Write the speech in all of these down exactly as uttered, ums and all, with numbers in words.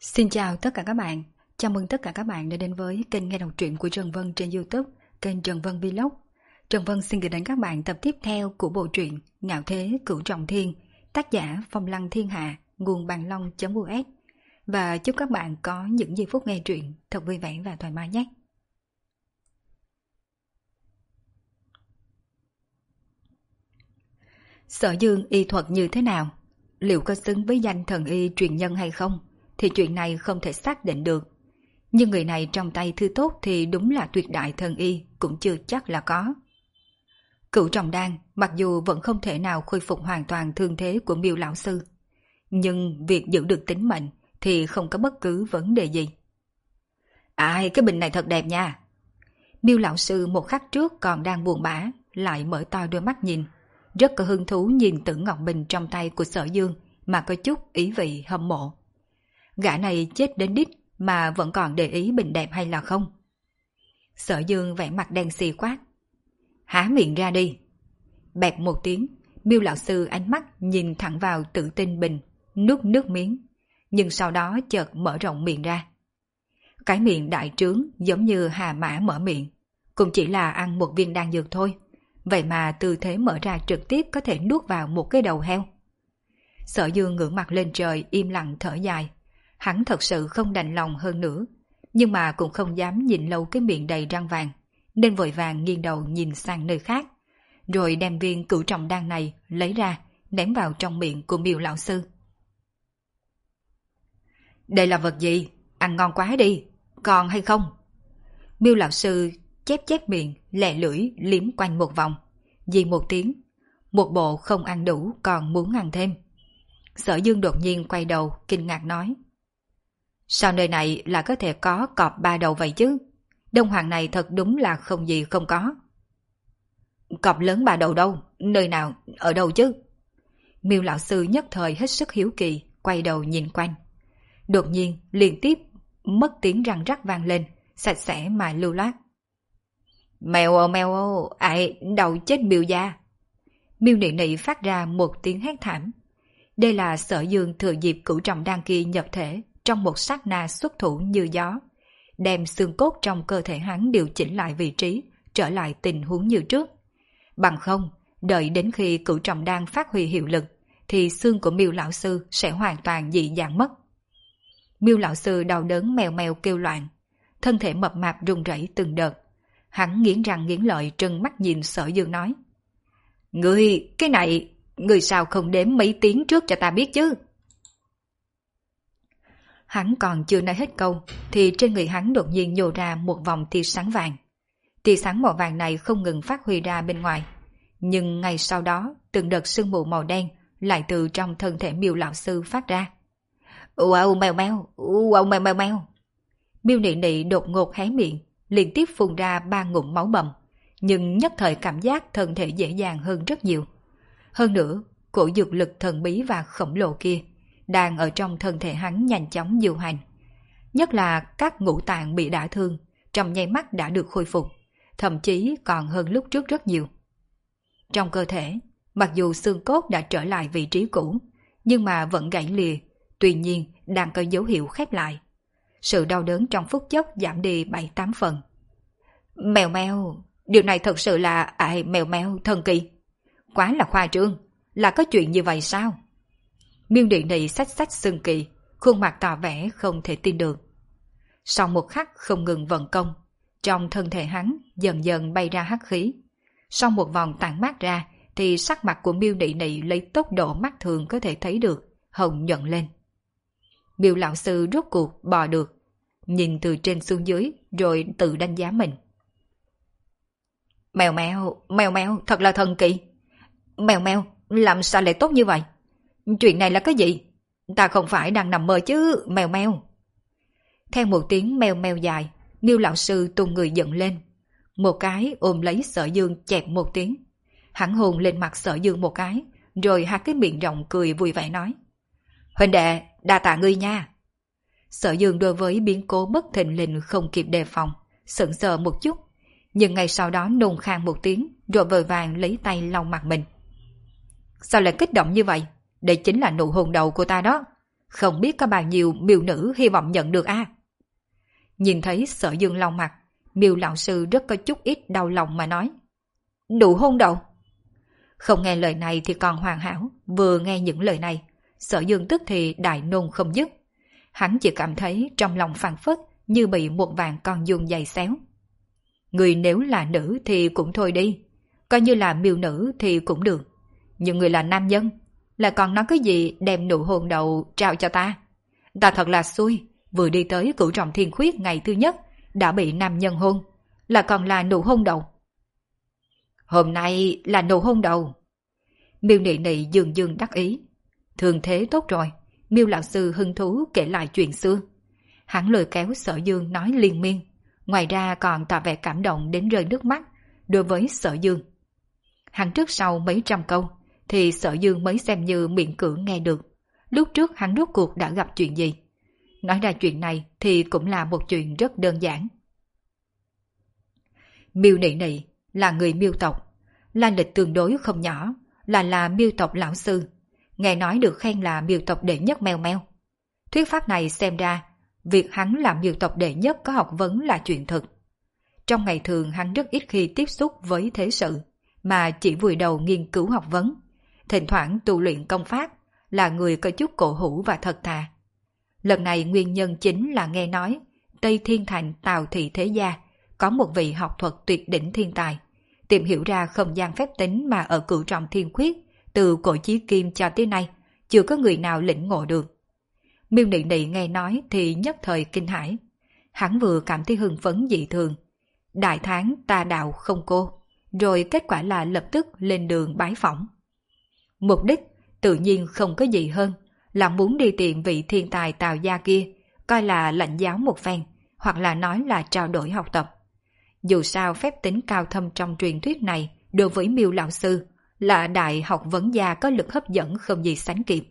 Xin chào tất cả các bạn, chào mừng tất cả các bạn đã đến với kênh nghe đọc truyện của Trần Vân trên YouTube, kênh Trần Vân Vlog. Trần Vân xin gửi đến các bạn tập tiếp theo của bộ truyện Ngạo Thế Cửu Trọng Thiên, tác giả Phong Lăng Thiên Hạ, nguồn bàn long.us. Và chúc các bạn có những giây phút nghe truyện thật vui vẻ và thoải mái nhé. Sở Dương y thuật như thế nào? Liệu có xứng với danh thần y truyền nhân hay không? Thì chuyện này không thể xác định được. Nhưng người này trong tay thứ tốt thì đúng là tuyệt đại thần y, cũng chưa chắc là có. Cửu Trọng Đan mặc dù vẫn không thể nào khôi phục hoàn toàn thương thế của Miêu lão sư, nhưng việc giữ được tính mệnh thì không có bất cứ vấn đề gì. Ai, cái bình này thật đẹp nha. Miêu lão sư một khắc trước còn đang buồn bã, lại mở to đôi mắt nhìn, rất có hứng thú nhìn Tử Ngọc Bình trong tay của Sở Dương mà có chút ý vị hâm mộ. Gã này chết đến đít mà vẫn còn để ý bình đẹp hay là không? Sở Dương vẻ mặt đen xì quát. Há miệng ra đi. Bẹp một tiếng, Miêu lão sư ánh mắt nhìn thẳng vào Tử Tinh bình, nuốt nước miếng, nhưng sau đó chợt mở rộng miệng ra. Cái miệng đại trướng giống như hà mã mở miệng, cũng chỉ là ăn một viên đan dược thôi, vậy mà tư thế mở ra trực tiếp có thể nuốt vào một cái đầu heo. Sở Dương ngửa mặt lên trời im lặng thở dài. Hắn thật sự không đành lòng hơn nữa, nhưng mà cũng không dám nhìn lâu cái miệng đầy răng vàng, nên vội vàng nghiêng đầu nhìn sang nơi khác, rồi đem viên Cửu Trọng Đan này lấy ra, ném vào trong miệng của Miêu lão sư. Đây là vật gì? Ăn ngon quá đi, còn hay không? Miêu lão sư chép chép miệng, lẹ lưỡi liếm quanh một vòng, dì một tiếng, một bộ không ăn đủ còn muốn ăn thêm. Sở Dương đột nhiên quay đầu kinh ngạc nói. Sao nơi này là có thể có cọp ba đầu vậy chứ? Đông Hoàng này thật đúng là không gì không có. Cọp lớn ba đầu đâu? Nơi nào? Ở đâu chứ? Miêu lão sư nhất thời hết sức hiếu kỳ, quay đầu nhìn quanh. Đột nhiên liên tiếp mất tiếng răng rắc vang lên, sạch sẽ mà lưu loát. Mèo ồ mèo ồ, ai đầu chết Miêu gia. Miêu nị nị phát ra một tiếng hét thảm. Đây là Sở Dương thừa dịp Cửu Trọng Đan kia nhập thể, trong một sát na xuất thủ như gió, đem xương cốt trong cơ thể hắn điều chỉnh lại vị trí, trở lại tình huống như trước. Bằng không, đợi đến khi Cửu Trọng Đan phát huy hiệu lực, thì xương của Miêu lão sư sẽ hoàn toàn dị dạng mất. Miêu lão sư đau đớn mèo mèo kêu loạn, thân thể mập mạp run rẩy từng đợt. Hắn nghiến răng nghiến lợi trừng mắt nhìn Sở Dương nói. Ngươi, cái này, ngươi sao không đếm mấy tiếng trước cho ta biết chứ? Hắn còn chưa nói hết câu, thì trên người hắn đột nhiên nhô ra một vòng tia sáng vàng. Tia sáng màu vàng này không ngừng phát huy ra bên ngoài, nhưng ngay sau đó, từng đợt sương mù màu đen lại từ trong thân thể Miêu lão sư phát ra. Wow mèo mèo, wow mèo mèo mèo. Miêu nị nị đột ngột hé miệng, liên tiếp phun ra ba ngụm máu bầm, nhưng nhất thời cảm giác thân thể dễ dàng hơn rất nhiều. Hơn nữa, cổ dược lực thần bí và khổng lồ kia đang ở trong thân thể hắn nhanh chóng điều hành. Nhất là các ngũ tạng bị đả thương, trong nháy mắt đã được khôi phục, thậm chí còn hơn lúc trước rất nhiều. Trong cơ thể, mặc dù xương cốt đã trở lại vị trí cũ, nhưng mà vẫn gãy lìa, tuy nhiên đang có dấu hiệu khép lại. Sự đau đớn trong phút chốc giảm đi bảy tám phần. Mèo mèo, điều này thật sự là ai mèo mèo thần kỳ. Quá là khoa trương, là có chuyện như vậy sao? Miêu nị nị xách xách xương kỳ, khuôn mặt tỏ vẻ không thể tin được. Sau một khắc không ngừng vận công, trong thân thể hắn dần dần bay ra hắc khí. Sau một vòng tản mát ra, thì sắc mặt của Miêu nị nị lấy tốc độ mắt thường có thể thấy được, hồng nhuận lên. Miêu lão sư rốt cuộc bò được, nhìn từ trên xuống dưới rồi tự đánh giá mình. Mèo mèo, mèo mèo, thật là thần kỳ. Mèo mèo, làm sao lại tốt như vậy? Chuyện này là cái gì? Ta không phải đang nằm mơ chứ, mèo mèo. Theo một tiếng mèo mèo dài, Miêu lão sư tung người dựng lên, một cái ôm lấy Sở Dương chẹp một tiếng. Hắn hôn lên mặt Sở Dương một cái, rồi hai cái miệng rộng cười vui vẻ nói. Huynh đệ, đa tạ ngươi nha. Sở Dương đối với biến cố bất thình lình không kịp đề phòng, sững sờ một chút, nhưng ngay sau đó nôn khan một tiếng, rồi vội vàng lấy tay lau mặt mình. Sao lại kích động như vậy? Đây chính là nụ hôn đầu của ta đó. Không biết có bao nhiêu miêu nữ hy vọng nhận được a à? Nhìn thấy Sở Dương lau mặt, Miêu lão sư rất có chút ít đau lòng mà nói. Nụ hôn đầu. Không nghe lời này thì còn hoàn hảo, vừa nghe những lời này, Sở Dương tức thì đại nôn không dứt. Hắn chỉ cảm thấy trong lòng phảng phất như bị một vạn con giun giày xéo. Người nếu là nữ thì cũng thôi đi, coi như là miêu nữ thì cũng được. Nhưng người là nam nhân, là còn nói cái gì đem nụ hôn đầu trao cho ta. Ta thật là xui, vừa đi tới Cửu Trọng Thiên Khuyết ngày thứ nhất đã bị nam nhân hôn, là còn là nụ hôn đầu. Hôm nay là nụ hôn đầu. Miêu Nị Nị dường dường đắc ý. Thường thế tốt rồi, Miêu lão sư hứng thú kể lại chuyện xưa. Hắn lôi kéo Sở Dương nói liên miên, ngoài ra còn tỏ vẻ cảm động đến rơi nước mắt đối với Sở Dương. Hắn trước sau mấy trăm câu thì Sở Dương mới xem như miệng cưỡng nghe được. Lúc trước hắn rốt cuộc đã gặp chuyện gì? Nói ra chuyện này thì cũng là một chuyện rất đơn giản. Miêu Nị Nị là người Miêu tộc, lai lịch tương đối không nhỏ, là là Miêu tộc lão sư, nghe nói được khen là Miêu tộc đệ nhất meo meo. Thuyết pháp này xem ra, việc hắn là Miêu tộc đệ nhất có học vấn là chuyện thực. Trong ngày thường hắn rất ít khi tiếp xúc với thế sự, mà chỉ vùi đầu nghiên cứu học vấn, thỉnh thoảng tu luyện công pháp, là người có chút cổ hủ và thật thà. Lần này nguyên nhân chính là nghe nói Tây Thiên Thành Tào Thị Thế Gia có một vị học thuật tuyệt đỉnh thiên tài, tìm hiểu ra không gian phép tính mà ở Cửu Trọng Thiên Khuyết từ cổ chí kim cho tới nay chưa có người nào lĩnh ngộ được. Miêu Nị Nị nghe nói thì nhất thời kinh hãi. Hắn vừa cảm thấy hưng phấn dị thường. Đại tháng ta đạo không cô, rồi kết quả là lập tức lên đường bái phỏng. Mục đích tự nhiên không có gì hơn là muốn đi tìm vị thiên tài Tào gia kia, coi là lãnh giáo một phen, hoặc là nói là trao đổi học tập. Dù sao phép tính cao thâm trong truyền thuyết này đối với Miêu lão sư là đại học vấn gia có lực hấp dẫn không gì sánh kịp.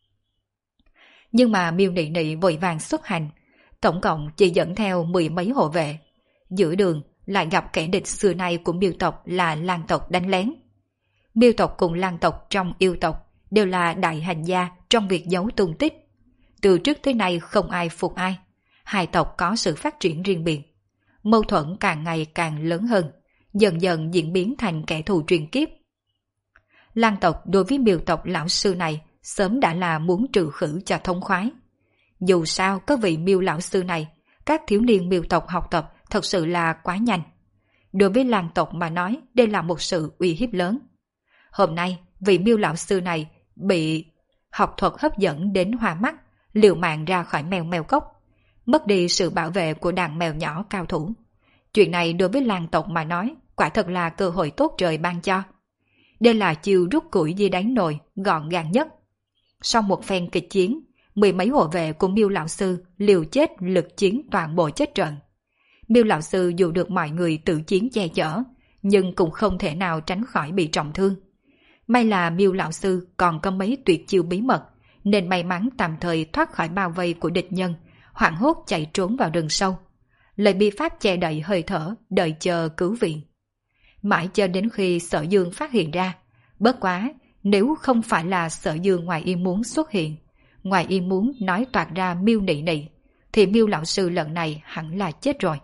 Nhưng mà Miêu Nị Nị vội vàng xuất hành, tổng cộng chỉ dẫn theo mười mấy hộ vệ. Giữa đường lại gặp kẻ địch xưa nay của Miêu tộc là Lang tộc đánh lén. Miêu tộc cùng Lang tộc trong yêu tộc đều là đại hành gia trong việc giấu tung tích. Từ trước tới nay không ai phục ai, hai tộc có sự phát triển riêng biệt. Mâu thuẫn càng ngày càng lớn hơn, dần dần diễn biến thành kẻ thù truyền kiếp. Lang tộc đối với Miêu tộc lão sư này sớm đã là muốn trừ khử cho thông khoái. Dù sao có vị Miêu lão sư này, các thiếu niên Miêu tộc học tập thật sự là quá nhanh. Đối với Lang tộc mà nói, đây là một sự uy hiếp lớn. Hôm nay, vị Miêu lão sư này bị học thuật hấp dẫn đến hoa mắt, liều mạng ra khỏi mèo mèo cốc, mất đi sự bảo vệ của đàn mèo nhỏ cao thủ. Chuyện này đối với Lang tộc mà nói, quả thật là cơ hội tốt trời ban cho. Đây là chiêu rút củi dưới đáy nồi, gọn gàng nhất. Sau một phen kịch chiến, mười mấy hộ vệ của Miêu lão sư liều chết lực chiến toàn bộ chết trận. Miêu lão sư dù được mọi người tự chiến che chở, nhưng cũng không thể nào tránh khỏi bị trọng thương. May là Miêu lão sư còn có mấy tuyệt chiêu bí mật, nên may mắn tạm thời thoát khỏi bao vây của địch nhân, hoảng hốt chạy trốn vào rừng sâu. Lời bi pháp che đậy hơi thở, đợi chờ cứu viện. Mãi cho đến khi Sở Dương phát hiện ra, bất quá, nếu không phải là Sở Dương ngoài ý muốn xuất hiện, ngoài ý muốn nói toạc ra Miêu Nị Nị, thì Miêu lão sư lần này hẳn là chết rồi.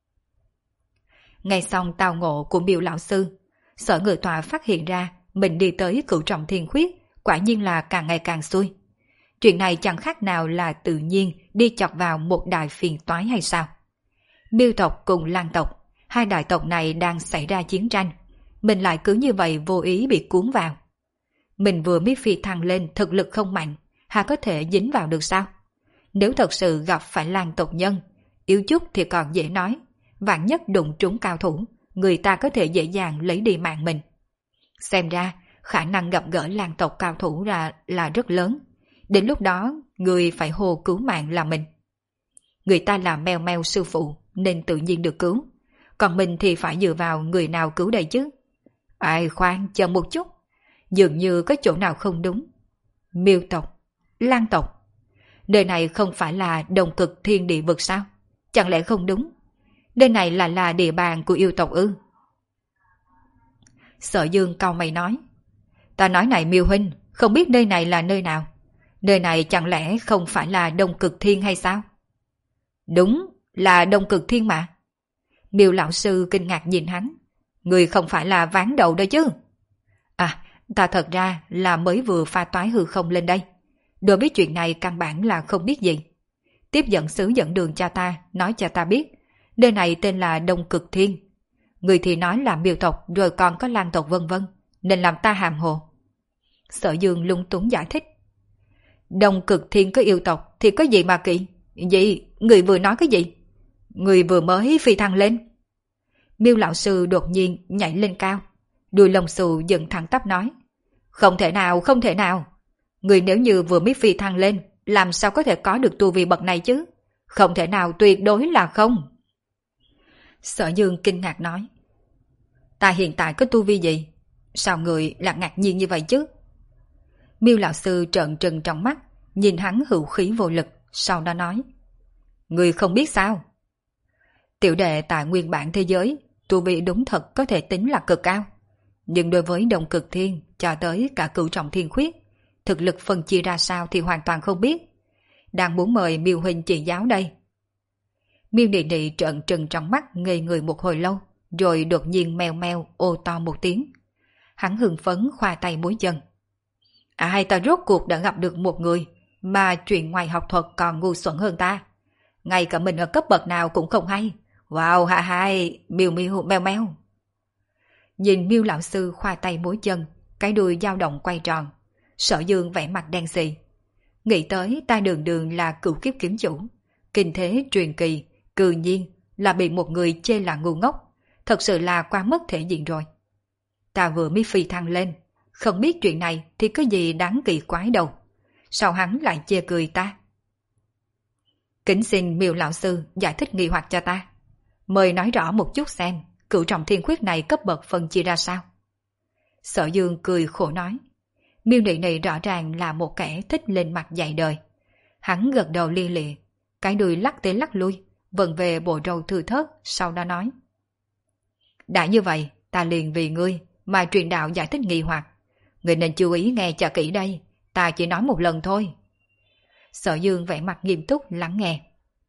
Ngay xong tao ngộ của Miêu lão sư, Sở Ngự Tọa phát hiện ra mình đi tới Cửu Trọng Thiên Khuyết, quả nhiên là càng ngày càng xui. Chuyện này chẳng khác nào là tự nhiên đi chọc vào một đại phiền toái hay sao? Miêu tộc cùng Lang tộc, hai đại tộc này đang xảy ra chiến tranh, mình lại cứ như vậy vô ý bị cuốn vào. Mình vừa mới phi thăng lên thực lực không mạnh, hà có thể dính vào được sao? Nếu thật sự gặp phải Lang tộc nhân, yếu chút thì còn dễ nói, vạn nhất đụng trúng cao thủ, người ta có thể dễ dàng lấy đi mạng mình. Xem ra, khả năng gặp gỡ Lang tộc cao thủ ra là rất lớn. Đến lúc đó, người phải hô cứu mạng là mình. Người ta là mèo mèo sư phụ, nên tự nhiên được cứu. Còn mình thì phải dựa vào người nào cứu đây chứ? Ai khoan, chờ một chút. Dường như có chỗ nào không đúng. Miêu tộc, Lang tộc. Nơi này không phải là đồng cực thiên địa vực sao? Chẳng lẽ không đúng? Nơi này là là địa bàn của yêu tộc ư? Sở Dương cau mày nói. Ta nói này Miêu huynh, không biết nơi này là nơi nào. Nơi này chẳng lẽ không phải là Đông Cực Thiên hay sao? Đúng, là Đông Cực Thiên mà. Miêu lão sư kinh ngạc nhìn hắn. Người không phải là ván đầu đó chứ? À, ta thật ra là mới vừa pha toái hư không lên đây. Đối với chuyện này căn bản là không biết gì. Tiếp dẫn sứ dẫn đường cho ta, nói cho ta biết. Nơi này tên là Đông Cực Thiên. Người thì nói là miêu tộc rồi còn có lang tộc vân vân, nên làm ta hàm hồ. Sở Dương lung túng giải thích. Đông Cực Thiên có yêu tộc thì có gì mà kỵ? Gì? Người vừa nói cái gì? Người vừa mới phi thăng lên. Miêu lão sư đột nhiên nhảy lên cao. Đuôi lông xù dựng thẳng tắp nói. Không thể nào, không thể nào. Người nếu như vừa mới phi thăng lên, làm sao có thể có được tu vi bậc này chứ? Không thể nào, tuyệt đối là không. Sở Dương kinh ngạc nói. Ta hiện tại có tu vi gì? Sao người lại ngạc nhiên như vậy chứ? Miêu lão sư trợn trừng trong mắt, nhìn hắn hữu khí vô lực, sau đó nói. Người không biết sao? Tiểu đệ tại nguyên bản thế giới, tu vi đúng thật có thể tính là cực cao. Nhưng đối với Đông Cực Thiên, cho tới cả Cửu Trọng Thiên Khuyết, thực lực phân chia ra sao thì hoàn toàn không biết. Đang muốn mời Miêu huynh chỉ giáo đây. Miêu Nị Nị trợn trừng trong mắt ngây người một hồi lâu, rồi đột nhiên meo meo ô to một tiếng. Hắn hưng phấn khoa tay múi chân. À hay ta rốt cuộc đã gặp được một người mà chuyện ngoài học thuật còn ngu xuẩn hơn ta. Ngay cả mình ở cấp bậc nào cũng không hay. Wow, ha hai, Miêu Miêu meo meo. Nhìn Miêu lão sư khoa tay múi chân, cái đuôi dao động quay tròn. Sở Dương vẻ mặt đen xì. Nghĩ tới ta đường đường là cửu kiếp kiếm chủ, kinh thế truyền kỳ, cư nhiên là bị một người chê là ngu ngốc, thật sự là quá mất thể diện rồi. Ta vừa mới phi thăng lên, không biết chuyện này thì có gì đáng kỳ quái đâu. Sao hắn lại chê cười ta? Kính xin Miêu lão sư giải thích nghi hoặc cho ta. Mời nói rõ một chút xem, Cửu Trọng Thiên Khuyết này cấp bậc phân chia ra sao? Sở Dương cười khổ nói. Miêu Nị Nị rõ ràng là một kẻ thích lên mặt dạy đời. Hắn gật đầu lia lịa, cái đuôi lắc tới lắc lui, vần về bộ râu thư thớt, sau đó nói. Đã như vậy, ta liền vì ngươi mà truyền đạo giải thích nghi hoặc. Ngươi nên chú ý nghe cho kỹ đây, ta chỉ nói một lần thôi. Sở Dương vẻ mặt nghiêm túc lắng nghe.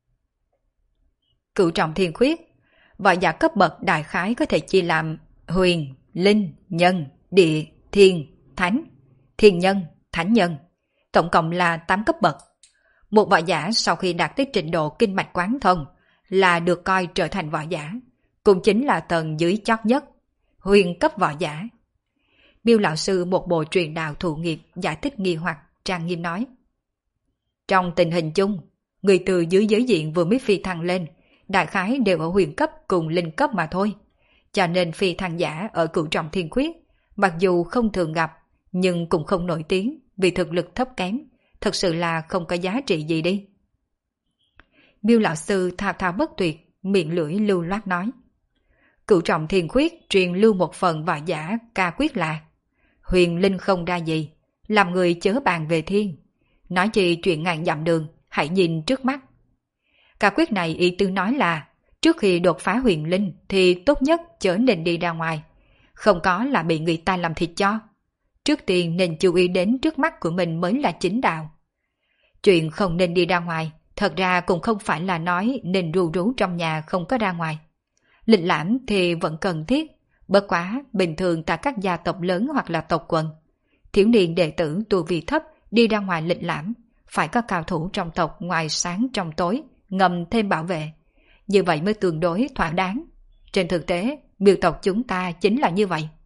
Cửu Trọng Thiên Khuyết, võ giả cấp bậc đại khái có thể chia làm huyền, linh, nhân, địa, thiên, thánh, thiên nhân, thánh nhân. Tổng cộng là tám cấp bậc. Một võ giả sau khi đạt tới trình độ kinh mạch quán thông là được coi trở thành võ giả, cũng chính là tầng dưới chót nhất, huyền cấp võ giả. Miêu lão sư một bộ truyền đạo thụ nghiệp giải thích nghi hoặc, trang nghiêm nói. Trong tình hình chung, người từ dưới giới diện vừa mới phi thăng lên, đại khái đều ở huyền cấp cùng linh cấp mà thôi. Cho nên phi thăng giả ở Cửu Trọng Thiên Khuyết, mặc dù không thường gặp, nhưng cũng không nổi tiếng vì thực lực thấp kém, thật sự là không có giá trị gì đi. Miêu lão sư thao thao bất tuyệt, miệng lưỡi lưu loát nói. Cửu Trọng Thiên Khuyết truyền lưu một phần võ giả ca quyết là huyền linh không ra gì, làm người chớ bàn về thiên. Nói chi chuyện ngàn dặm đường, hãy nhìn trước mắt. Ca quyết này ý tư nói là trước khi đột phá huyền linh thì tốt nhất chớ nên đi ra ngoài, không có là bị người ta làm thịt cho. Trước tiên nên chú ý đến trước mắt của mình mới là chính đạo. Chuyện không nên đi ra ngoài, thật ra cũng không phải là nói nên ru rú trong nhà không có ra ngoài. Lịch lãm thì vẫn cần thiết, bất quá bình thường tại các gia tộc lớn hoặc là tộc quần. Thiếu niên đệ tử tu vi thấp đi ra ngoài lịch lãm, phải có cao thủ trong tộc ngoài sáng trong tối, ngầm thêm bảo vệ. Như vậy mới tương đối thỏa đáng. Trên thực tế, miêu tộc chúng ta chính là như vậy.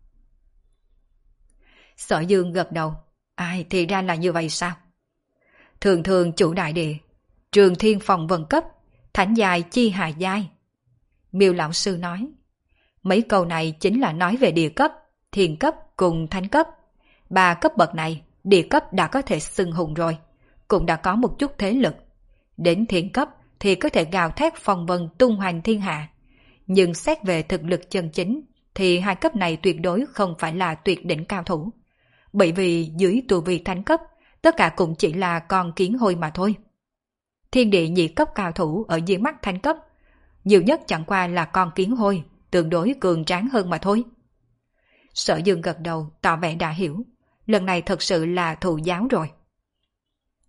Sở Dương gật đầu. Ai thì ra là như vậy sao? Thường thường chủ đại địa, trường thiên phòng vân cấp, thánh dài chi hà giai. Miêu lão sư nói. Mấy câu này chính là nói về địa cấp, thiên cấp cùng thánh cấp. Ba cấp bậc này, địa cấp đã có thể xưng hùng rồi, cũng đã có một chút thế lực. Đến thiên cấp thì có thể gào thét phong vân tung hoành thiên hạ. Nhưng xét về thực lực chân chính thì hai cấp này tuyệt đối không phải là tuyệt đỉnh cao thủ. Bởi vì dưới tu vi thánh cấp, tất cả cũng chỉ là con kiến hôi mà thôi. Thiên địa nhị cấp cao thủ ở dưới mắt thánh cấp, nhiều nhất chẳng qua là con kiến hôi, tương đối cường tráng hơn mà thôi. Sở Dương gật đầu tỏ vẻ đã hiểu, lần này thật sự là thụ giáo rồi.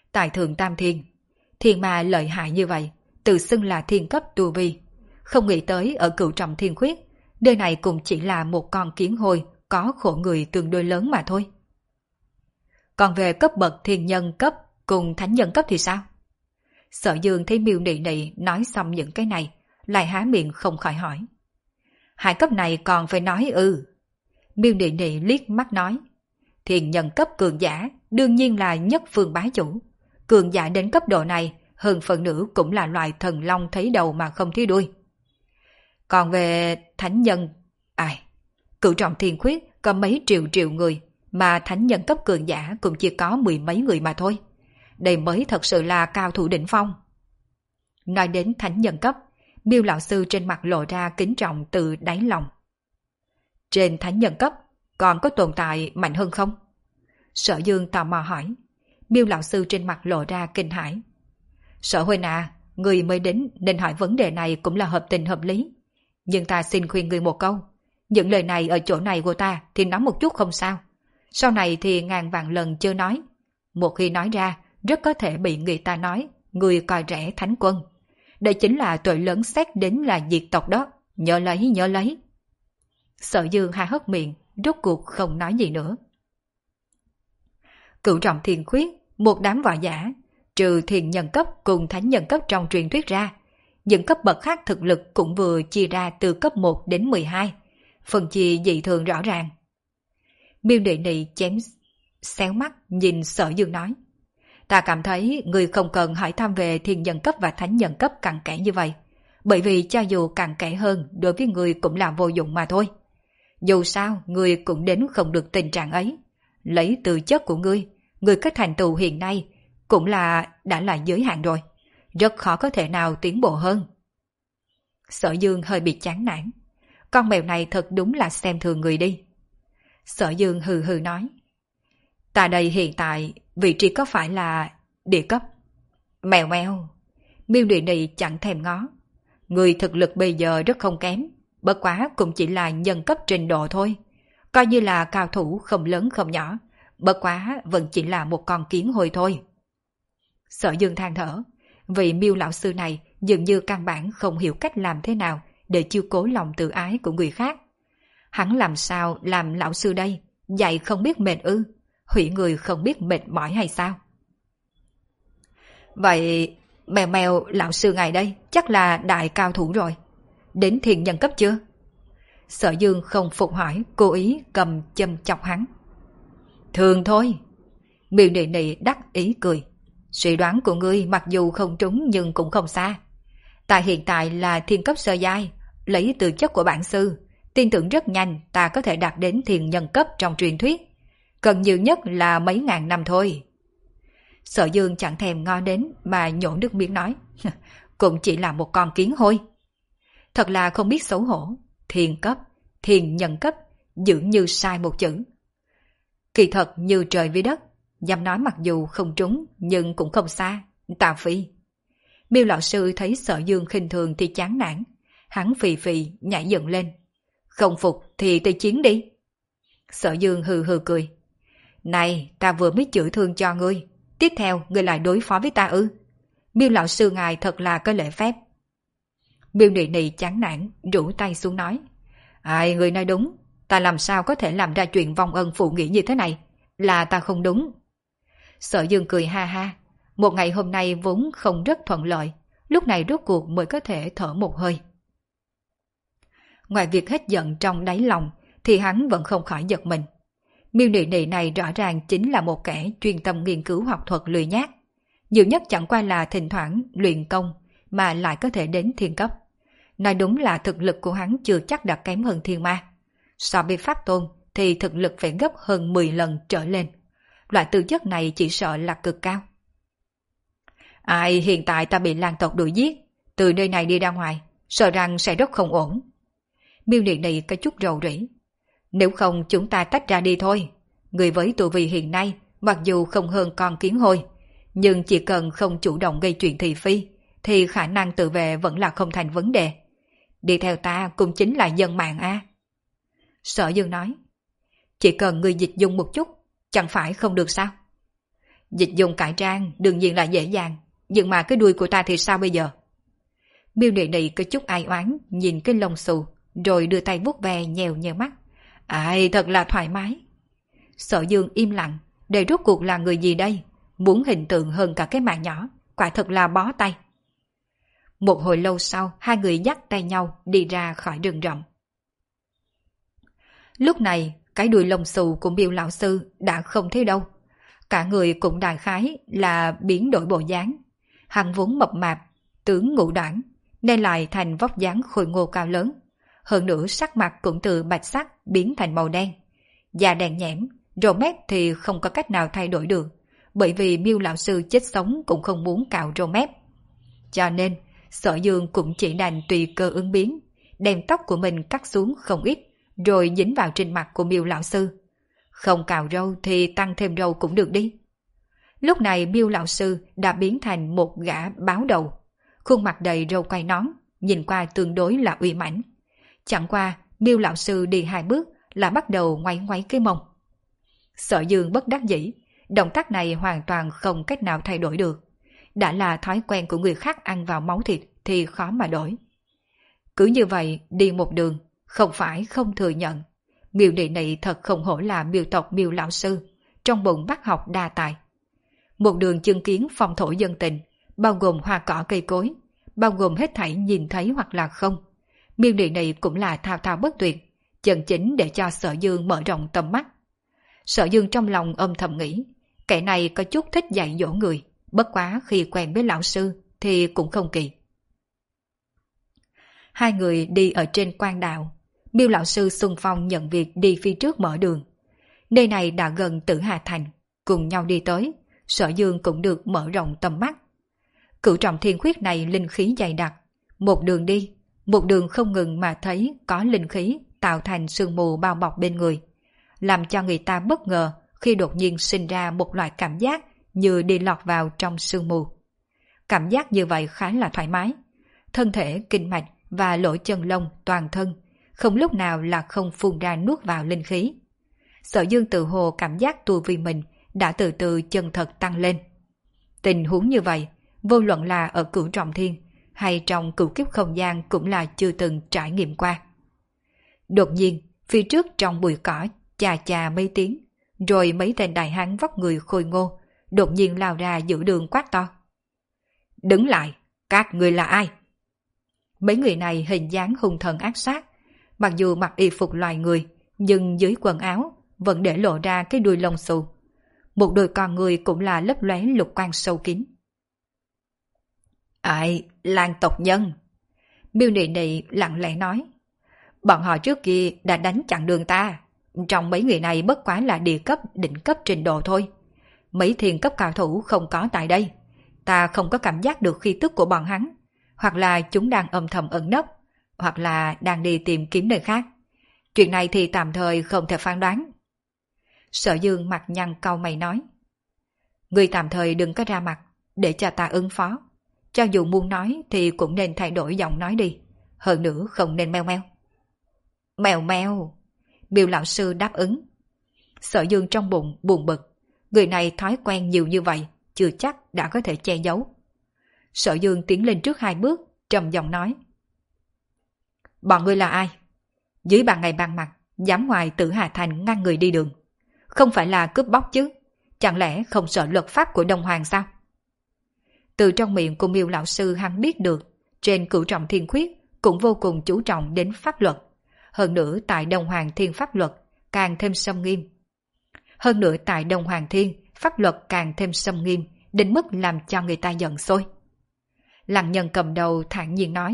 tại thượng tam thiên. Thiên ma lợi hại như vậy, tự xưng là thiên cấp tu vi. Không nghĩ tới ở cửu trọng thiên khuyết, nơi này cũng chỉ là một con kiến hôi có khổ người tương đối lớn mà thôi. Còn về cấp bậc thiên nhân cấp cùng thánh nhân cấp thì sao? Sở Dương thấy Miêu Nị Nị nói xong những cái này, lại há miệng không khỏi hỏi. Hai cấp này còn phải nói ư? Miêu Nị Nị liếc mắt nói. Thiên nhân cấp cường giả đương nhiên là nhất phương bá chủ. Cường giả đến cấp độ này, hơn phần nữa cũng là loài thần long thấy đầu mà không thấy đuôi. Còn về thánh nhân, ai, cửu trọng thiên khuyết có mấy triệu triệu người, mà thánh nhân cấp cường giả cũng chỉ có mười mấy người mà thôi. Đây mới thật sự là cao thủ đỉnh phong. Nói đến thánh nhân cấp, Miêu lão sư trên mặt lộ ra kính trọng từ đáy lòng. Trên thánh nhân cấp, còn có tồn tại mạnh hơn không? Sở Dương tò mò hỏi. Miêu lão sư trên mặt lộ ra kinh hãi. Sở huynh à, người mới đến nên hỏi vấn đề này cũng là hợp tình hợp lý. Nhưng ta xin khuyên người một câu. Những lời này ở chỗ này của ta thì nói một chút không sao. Sau này thì ngàn vạn lần chưa nói. Một khi nói ra, rất có thể bị người ta nói người coi rẻ thánh quân. Đây chính là tội lớn xét đến là diệt tộc đó. Nhớ lấy, nhớ lấy. Sở Dương ha hất miệng, rốt cuộc không nói gì nữa. Cửu trọng thiên khuyết, một đám võ giả, trừ thiên nhân cấp cùng thánh nhân cấp trong truyền thuyết ra, những cấp bậc khác thực lực cũng vừa chia ra từ cấp một đến mười hai, phần chia dị thường rõ ràng. Miêu Nị Nị chém xéo mắt nhìn Sở Dương nói. Ta cảm thấy người không cần hỏi thăm về thiên nhân cấp và thánh nhân cấp cặn kẽ như vậy, bởi vì cho dù cặn kẽ hơn đối với người cũng là vô dụng mà thôi. Dù sao, người cũng đến không được tình trạng ấy. Lấy tư chất của ngươi, người có thành tựu hiện nay cũng là đã là giới hạn rồi. Rất khó có thể nào tiến bộ hơn. Sở Dương hơi bị chán nản. Con mèo này thật đúng là xem thường người đi. Sở Dương hừ hừ nói. Ta đây hiện tại vị trí có phải là địa cấp? Mèo mèo. Miêu Nị Nị chẳng thèm ngó. Người thực lực bây giờ rất không kém. Bất quá cũng chỉ là nhân cấp trình độ thôi. Coi như là cao thủ không lớn không nhỏ. Bất quá vẫn chỉ là một con kiến hôi thôi. Sở Dương than thở. Vị Miêu lão sư này dường như căn bản không hiểu cách làm thế nào để chiêu cố lòng tự ái của người khác. Hắn làm sao làm lão sư đây? Dạy không biết mệt ư? Hủy người không biết mệt mỏi hay sao? Vậy mèo mèo lão sư ngài đây chắc là đại cao thủ rồi. Đến thiên nhân cấp chưa? Sở Dương không phục hỏi, cố ý cầm châm chọc hắn. Thường thôi. Miêu Nị Nị đắc ý cười. Suy đoán của ngươi mặc dù không trúng nhưng cũng không xa. Ta hiện tại là thiên cấp sơ giai, lấy tư chất của bản sư, tin tưởng rất nhanh ta có thể đạt đến thiên nhân cấp trong truyền thuyết. Cần nhiều nhất là mấy ngàn năm thôi. Sở Dương chẳng thèm ngó đến mà nhổ nước miếng nói. Cũng chỉ là một con kiến hôi. Thật là không biết xấu hổ. Thiên cấp, thiên nhân cấp, dường như sai một chữ. Kỳ thật như trời với đất, dám nói mặc dù không trúng nhưng cũng không xa. Tà phi. Miêu lão sư thấy Sở Dương khinh thường thì chán nản. Hắn phì phì nhảy dựng lên. Không phục thì tới chiến đi. Sở Dương hừ hừ cười. Này, ta vừa mới chửi thương cho ngươi. Tiếp theo ngươi lại đối phó với ta ư? Miêu lão sư ngài thật là có lễ phép. Miêu Nị Nị chán nản, rủ tay xuống nói. Ai, người nói đúng. Ta làm sao có thể làm ra chuyện vong ân phụ nghĩa như thế này? Là ta không đúng. Sở Dương cười ha ha. Một ngày hôm nay vốn không rất thuận lợi. Lúc này rốt cuộc mới có thể thở một hơi. Ngoài việc hết giận trong đáy lòng, thì hắn vẫn không khỏi giật mình. Miêu Nị Nị này rõ ràng chính là một kẻ chuyên tâm nghiên cứu học thuật lười nhác. Nhiều nhất chẳng qua là thỉnh thoảng luyện công mà lại có thể đến thiên cấp. Nói đúng là thực lực của hắn chưa chắc đã kém hơn thiên ma. So với pháp tôn thì thực lực phải gấp hơn mười lần trở lên. Loại tư chất này chỉ sợ là cực cao. Ai, hiện tại ta bị lang tộc đuổi giết. Từ nơi này đi ra ngoài, sợ rằng sẽ rất không ổn. Miêu Nị Nị có chút rầu rĩ. Nếu không chúng ta tách ra đi thôi. Người với tu vi hiện nay, mặc dù không hơn con kiến hôi, nhưng chỉ cần không chủ động gây chuyện thị phi, thì khả năng tự vệ vẫn là không thành vấn đề. Đi theo ta cũng chính là dân mạng a. Sở Dương nói. Chỉ cần người dịch dung một chút, chẳng phải không được sao? Dịch dùng cải trang đương nhiên là dễ dàng, nhưng mà cái đuôi của ta thì sao bây giờ? Miêu Nị Nị có chút ai oán nhìn cái lông xù, rồi đưa tay vuốt ve nhèo nhèo mắt. Ai, thật là thoải mái. Sở Dương im lặng, đây rốt cuộc là người gì đây? Muốn hình tượng hơn cả cái mạng nhỏ, quả thật là bó tay. Một hồi lâu sau, hai người dắt tay nhau đi ra khỏi rừng rậm. Lúc này, cái đuôi lông xù của Miêu lão sư đã không thấy đâu. Cả người cũng đại khái là biến đổi bộ dáng. Hắn vốn mập mạp, tướng ngũ đoản, nên lại thành vóc dáng khôi ngô cao lớn. Hơn nữa sắc mặt cũng từ bạch sắc biến thành màu đen. Da đen nhẽm, râu mép thì không có cách nào thay đổi được, bởi vì Miêu lão sư chết sống cũng không muốn cạo râu mép. Cho nên, Sở Dương cũng chỉ đành tùy cơ ứng biến, đem tóc của mình cắt xuống không ít, rồi dính vào trên mặt của Miêu lão sư. Không cạo râu thì tăng thêm râu cũng được đi. Lúc này Miêu lão sư đã biến thành một gã báo đầu, khuôn mặt đầy râu quai nón, nhìn qua tương đối là uy mãnh. Chẳng qua, Miêu lão sư đi hai bước là bắt đầu ngoáy ngoáy cái mông. Sở Dương bất đắc dĩ, động tác này hoàn toàn không cách nào thay đổi được. Đã là thói quen của người khác ăn vào máu thịt thì khó mà đổi. Cứ như vậy đi một đường, không phải không thừa nhận. Miêu Nị Nị thật không hổ là Miêu tộc Miêu lão sư, trong bụng bác học đa tài. Một đường chứng kiến phong thổ dân tình, bao gồm hoa cỏ cây cối, bao gồm hết thảy nhìn thấy hoặc là không. Miêu Nị Nị cũng là thao thao bất tuyệt, chân chính để cho Sở Dương mở rộng tầm mắt. Sở Dương trong lòng âm thầm nghĩ, kẻ này có chút thích dạy dỗ người, bất quá khi quen với lão sư thì cũng không kỳ. Hai người đi ở trên quan đạo, Miêu lão sư xung phong nhận việc đi phía trước mở đường. Nơi này đã gần Tử Hà Thành, cùng nhau đi tới, Sở Dương cũng được mở rộng tầm mắt. Cửu trọng thiên khuyết này linh khí dày đặc, một đường đi, một đường không ngừng mà thấy có linh khí tạo thành sương mù bao bọc bên người, làm cho người ta bất ngờ khi đột nhiên sinh ra một loại cảm giác như đi lọt vào trong sương mù. Cảm giác như vậy khá là thoải mái, thân thể, kinh mạch và lỗ chân lông toàn thân không lúc nào là không phun ra nuốt vào linh khí. Sở Dương tự hồ cảm giác tu vi mình đã từ từ chân thật tăng lên. Tình huống như vậy, vô luận là ở cửu trọng thiên hay trong cửu kiếp không gian cũng là chưa từng trải nghiệm qua. Đột nhiên, phía trước trong bụi cỏ chà chà mấy tiếng, rồi mấy tên đại hán vóc người khôi ngô đột nhiên lao ra giữa đường quát to. Đứng lại, các người là ai? Mấy người này hình dáng hung thần ác sát, mặc dù mặc y phục loài người, nhưng dưới quần áo vẫn để lộ ra cái đuôi lông xù. Một đôi con người cũng là lấp lóe lục quang sâu kín. Ai, Lan tộc nhân. Miêu Nị Nị lặng lẽ nói. Bọn họ trước kia đã đánh chặn đường ta. Trong mấy người này bất quá là địa cấp, đỉnh cấp trình độ thôi. Mấy thiên cấp cao thủ không có tại đây. Ta không có cảm giác được khí tức của bọn hắn. Hoặc là chúng đang âm thầm ẩn nấp, hoặc là đang đi tìm kiếm nơi khác. Chuyện này thì tạm thời không thể phán đoán. Sở Dương mặt nhăn cau mày nói. Người tạm thời đừng có ra mặt, để cho ta ứng phó. Cho dù muốn nói thì cũng nên thay đổi giọng nói đi. Hơn nữa không nên meo meo. Mèo meo. Miêu lão sư đáp ứng. Sở Dương trong bụng buồn bực. Người này thói quen nhiều như vậy, chưa chắc đã có thể che giấu. Sở Dương tiến lên trước hai bước, trầm giọng nói. Bọn ngươi là ai? Dưới ban ngày ban mặt, dám ngoài Tử Hà Thành ngăn người đi đường. Không phải là cướp bóc chứ? Chẳng lẽ không sợ luật pháp của Đông Hoàng sao? Từ trong miệng của Miêu lão sư hắn biết được, trên cửu trọng thiên khuyết cũng vô cùng chú trọng đến pháp luật. Hơn nữa tại Đông Hoàng Thiên pháp luật càng thêm xâm nghiêm. Hơn nữa tại Đông Hoàng Thiên pháp luật càng thêm xâm nghiêm, đến mức làm cho người ta giận sôi. Lăng Nhân cầm đầu thản nhiên nói.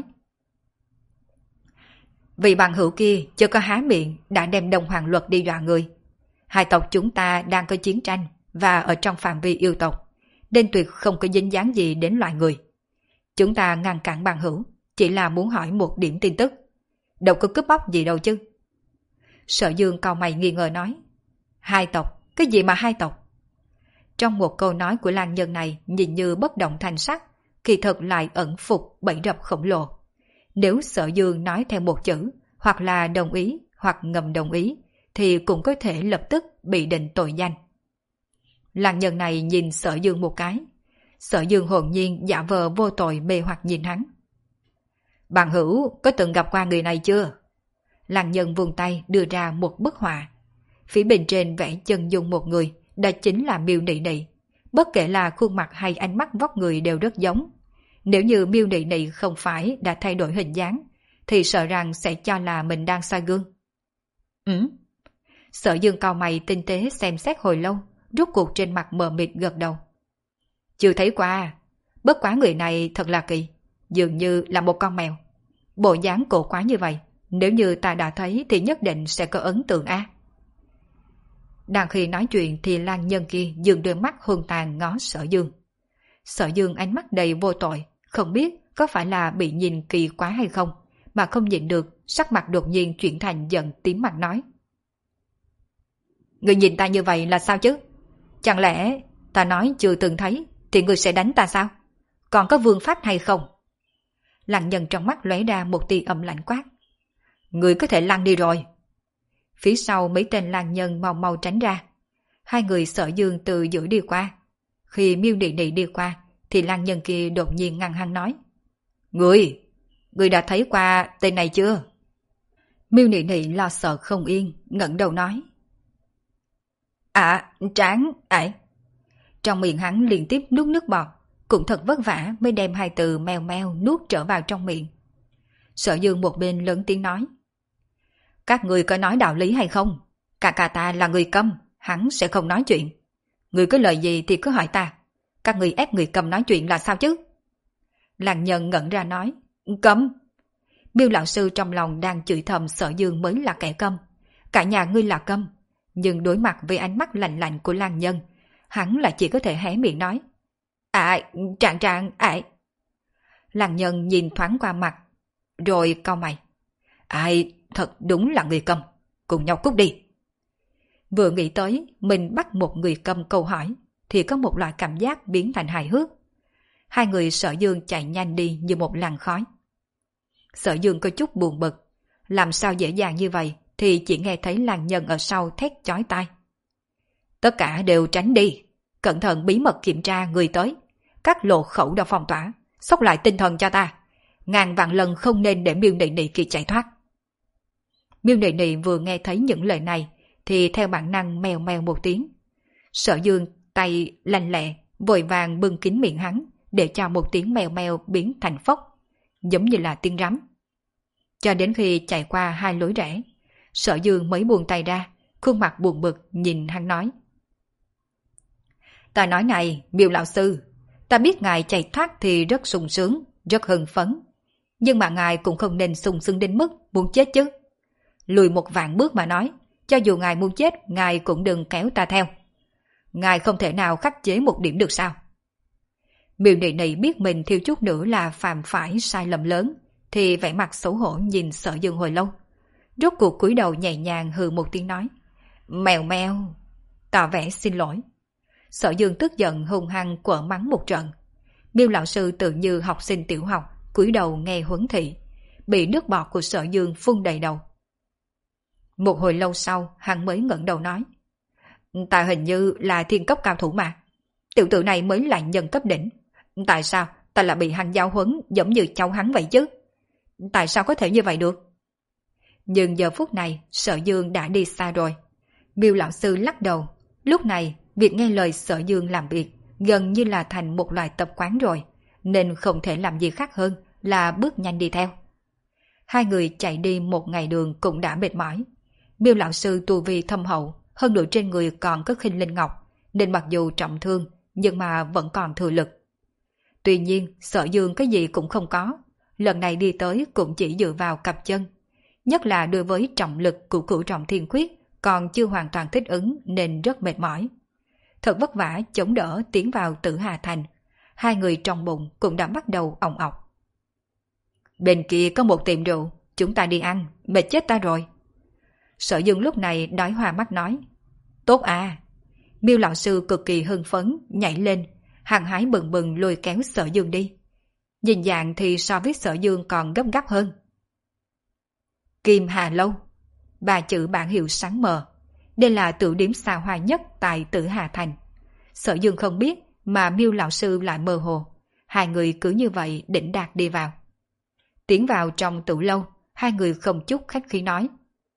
Vị bằng hữu kia chưa có há miệng đã đem Đông Hoàng luật đi dọa người. Hai tộc chúng ta đang có chiến tranh và ở trong phạm vi yêu tộc, nên tuyệt không có dính dáng gì đến loài người. Chúng ta ngăn cản bằng hữu chỉ là muốn hỏi một điểm tin tức. Đâu có cướp bóc gì đâu chứ. Sở Dương cau mày nghi ngờ nói. Hai tộc? Cái gì mà hai tộc? Trong một câu nói của Lăng Nhân này nhìn như bất động thanh sắc, kỳ thực lại ẩn phục bẫy rập khổng lồ. Nếu Sở Dương nói theo một chữ, hoặc là đồng ý, hoặc ngầm đồng ý, thì cũng có thể lập tức bị định tội danh. Làng nhân này nhìn Sở Dương một cái. Sở Dương hồn nhiên giả vờ vô tội mê hoặc nhìn hắn. Bạn hữu có từng gặp qua người này chưa? Làng nhân vùng tay đưa ra một bức họa. Phía bên trên vẽ chân dung một người, đó chính là Miêu Nị Nị. Bất kể là khuôn mặt hay ánh mắt vóc người đều rất giống. Nếu như Miêu Nị Nị không phải đã thay đổi hình dáng, thì sợ rằng sẽ cho là mình đang soi gương. Ừ. Sở Dương cau mày tinh tế xem xét hồi lâu, rút cuộc trên mặt mờ mịt gật đầu. Chưa thấy qua, bất quá người này thật là kỳ, dường như là một con mèo. Bộ dáng cổ quái như vậy, nếu như ta đã thấy thì nhất định sẽ có ấn tượng a. Đang khi nói chuyện thì lang nhân kia dường đôi mắt hung tàn ngó Sở Dương. Sở Dương ánh mắt đầy vô tội, không biết có phải là bị nhìn kỳ quá hay không, mà không nhịn được, sắc mặt đột nhiên chuyển thành giận tím mặt nói. Người nhìn ta như vậy là sao chứ? Chẳng lẽ ta nói chưa từng thấy thì người sẽ đánh ta sao? Còn có vương pháp hay không? Lăng nhân trong mắt lóe ra một tia âm lạnh quát. Người có thể lăn đi rồi. Phía sau mấy tên lang nhân mau mau tránh ra. Hai người Sở Dương từ giữa đi qua. Khi Miêu Nị Nị đi qua thì lang nhân kia đột nhiên ngăn hắn nói. Người, người đã thấy qua tên này chưa? Miêu Nị Nị lo sợ không yên, ngẩng đầu nói. À, tráng, ải. Trong miệng hắn liên tiếp nuốt nước bọt, cũng thật vất vả mới đem hai từ mèo meo nuốt trở vào trong miệng. Sở Dương một bên lớn tiếng nói. Các người có nói đạo lý hay không? Cả cả ta là người câm, hắn sẽ không nói chuyện. Người có lời gì thì cứ hỏi ta. Các người ép người câm nói chuyện là sao chứ? Làng nhân ngẩn ra nói. Câm? Miêu lão sư trong lòng đang chửi thầm Sở Dương mới là kẻ câm. Cả nhà ngươi là câm. Nhưng đối mặt với ánh mắt lạnh lạnh của lang nhân, hắn lại chỉ có thể hé miệng nói. À, trạng trạng, ải. Lang nhân nhìn thoáng qua mặt, rồi cau mày. Ai, thật đúng là người câm, cùng nhau cút đi. Vừa nghĩ tới mình bắt một người câm câu hỏi, thì có một loại cảm giác biến thành hài hước. Hai người Sở Dương chạy nhanh đi như một làn khói. Sở Dương có chút buồn bực, làm sao dễ dàng như vậy, thì chỉ nghe thấy lang nhân ở sau thét chói tai. Tất cả đều tránh đi, cẩn thận bí mật kiểm tra người tới. Các lộ khẩu đã phong tỏa, xốc lại tinh thần cho ta. Ngàn vạn lần không nên để Miêu Nị Nị kia chạy thoát. Miêu Nị Nị vừa nghe thấy những lời này, thì theo bản năng mèo mèo một tiếng. Sở Dương tay lanh lẹ, vội vàng bưng kín miệng hắn, để cho một tiếng mèo mèo biến thành phốc, giống như là tiếng rắm. Cho đến khi chạy qua hai lối rẽ, Sở Dương mới buông tay ra, khuôn mặt buồn bực nhìn hắn nói. Ta nói này, Miêu lão sư, ta biết ngài chạy thoát thì rất sung sướng, rất hưng phấn. Nhưng mà ngài cũng không nên sung sướng đến mức muốn chết chứ. Lùi một vạn bước mà nói, cho dù ngài muốn chết, ngài cũng đừng kéo ta theo. Ngài không thể nào khắc chế một điểm được sao? Miêu Nị Nị biết mình thiếu chút nữa là phạm phải sai lầm lớn, thì vẻ mặt xấu hổ nhìn Sở Dương hồi lâu. Rốt cuộc cúi đầu nhẹ nhàng hừ một tiếng nói. Mèo mèo, tỏ vẻ xin lỗi. Sở Dương tức giận hung hăng quở mắng một trận. Miêu lão sư tự như học sinh tiểu học, cúi đầu nghe huấn thị, bị nước bọt của Sở Dương phun đầy đầu. Một hồi lâu sau, hắn mới ngẩng đầu nói. Ta hình như là thiên cấp cao thủ mà. Tiểu tử này mới là nhân cấp đỉnh. Tại sao ta lại bị hắn giáo huấn giống như cháu hắn vậy chứ? Tại sao có thể như vậy được? Nhưng giờ phút này, Sở Dương đã đi xa rồi. Miêu lão sư lắc đầu. Lúc này, việc nghe lời Sở Dương làm việc gần như là thành một loại tập quán rồi, nên không thể làm gì khác hơn là bước nhanh đi theo. Hai người chạy đi một ngày đường cũng đã mệt mỏi. Miêu lão sư tu vi thâm hậu, hơn nữa trên người còn có khinh linh ngọc, nên mặc dù trọng thương nhưng mà vẫn còn thừa lực. Tuy nhiên, Sở Dương cái gì cũng không có, lần này đi tới cũng chỉ dựa vào cặp chân. Nhất là đối với trọng lực của cửu trọng thiên khuyết còn chưa hoàn toàn thích ứng nên rất mệt mỏi. Thật vất vả chống đỡ tiến vào Tử Hà Thành, hai người trong bụng cũng đã bắt đầu òng ọc. Bên kia có một tiệm rượu, chúng ta đi ăn, mệt chết ta rồi. Sở Dương lúc này đói hoa mắt nói. Tốt à. Miêu lão sư cực kỳ hưng phấn, nhảy lên, hăng hái bừng bừng lôi kéo Sở Dương đi. Nhìn dạng thì so với Sở Dương còn gấp gáp hơn. Kim Hà Lâu, ba chữ bảng hiệu sáng mờ. Đây là tửu điểm xa hoa nhất tại Tử Hà Thành. Sở Dương không biết mà Miêu lão sư lại mơ hồ. Hai người cứ như vậy đỉnh đạt đi vào. Tiến vào trong tử lâu, hai người không chút khách khí nói.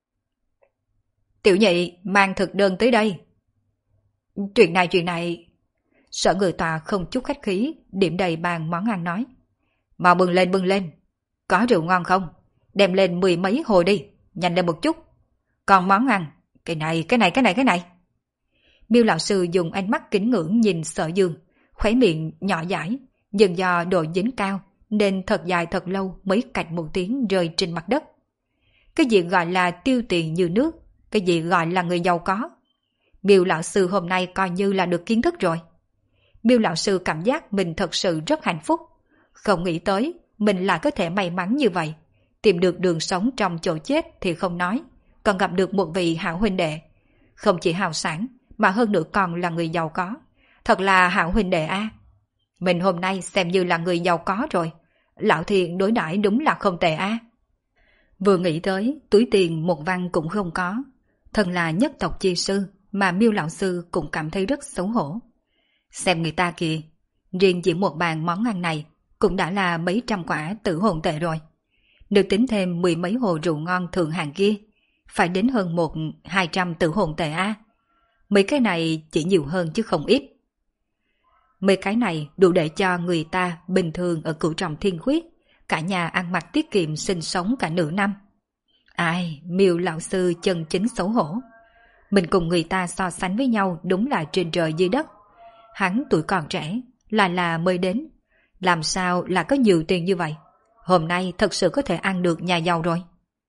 Tiểu nhị mang thực đơn tới đây. Chuyện này chuyện này... Sở Người Tòa không chút khách khí, điểm đầy bàn món ăn nói. Mau bưng lên bưng lên. Có rượu ngon không? Đem lên mười mấy hồ đi, nhanh lên một chút. Còn món ăn, cái này, cái này, cái này, cái này. Miêu lão sư dùng ánh mắt kính ngưỡng nhìn Sở Dương, khóe miệng nhỏ dãi, nhưng do độ dính cao nên thật dài thật lâu mới cạch một tiếng rơi trên mặt đất. Cái gì gọi là tiêu tiền như nước, cái gì gọi là người giàu có. Miêu lão sư hôm nay coi như là được kiến thức rồi. Miêu lão sư cảm giác mình thật sự rất hạnh phúc, không nghĩ tới mình lại có thể may mắn như vậy, tìm được đường sống trong chỗ chết thì không nói, còn gặp được một vị hảo huynh đệ, không chỉ hào sản mà hơn nữa còn là người giàu có, thật là hảo huynh đệ a. Mình hôm nay xem như là người giàu có rồi, lão thiện đối đãi đúng là không tệ a. Vừa nghĩ tới túi tiền một văn cũng không có, thân là nhất tộc chi sư mà Miêu lão sư cũng cảm thấy rất xấu hổ. Xem người ta kìa, riêng chỉ một bàn món ăn này cũng đã là mấy trăm quả tử hồn tệ rồi. Được tính thêm mười mấy hồ rượu ngon thượng hạng kia, phải đến hơn một hai trăm tử hồn tệ a. Mấy cái này chỉ nhiều hơn chứ không ít. Mấy cái này đủ để cho người ta bình thường ở Cửu Trọng Thiên Khuyết, cả nhà ăn mặc tiết kiệm sinh sống cả nửa năm. Ai, Miêu lão sư chân chính xấu hổ. Mình cùng người ta so sánh với nhau đúng là trên trời dưới đất. Hắn tuổi còn trẻ, lại là mới đến. Làm sao là có nhiều tiền như vậy? Hôm nay thật sự có thể ăn được nhà giàu rồi.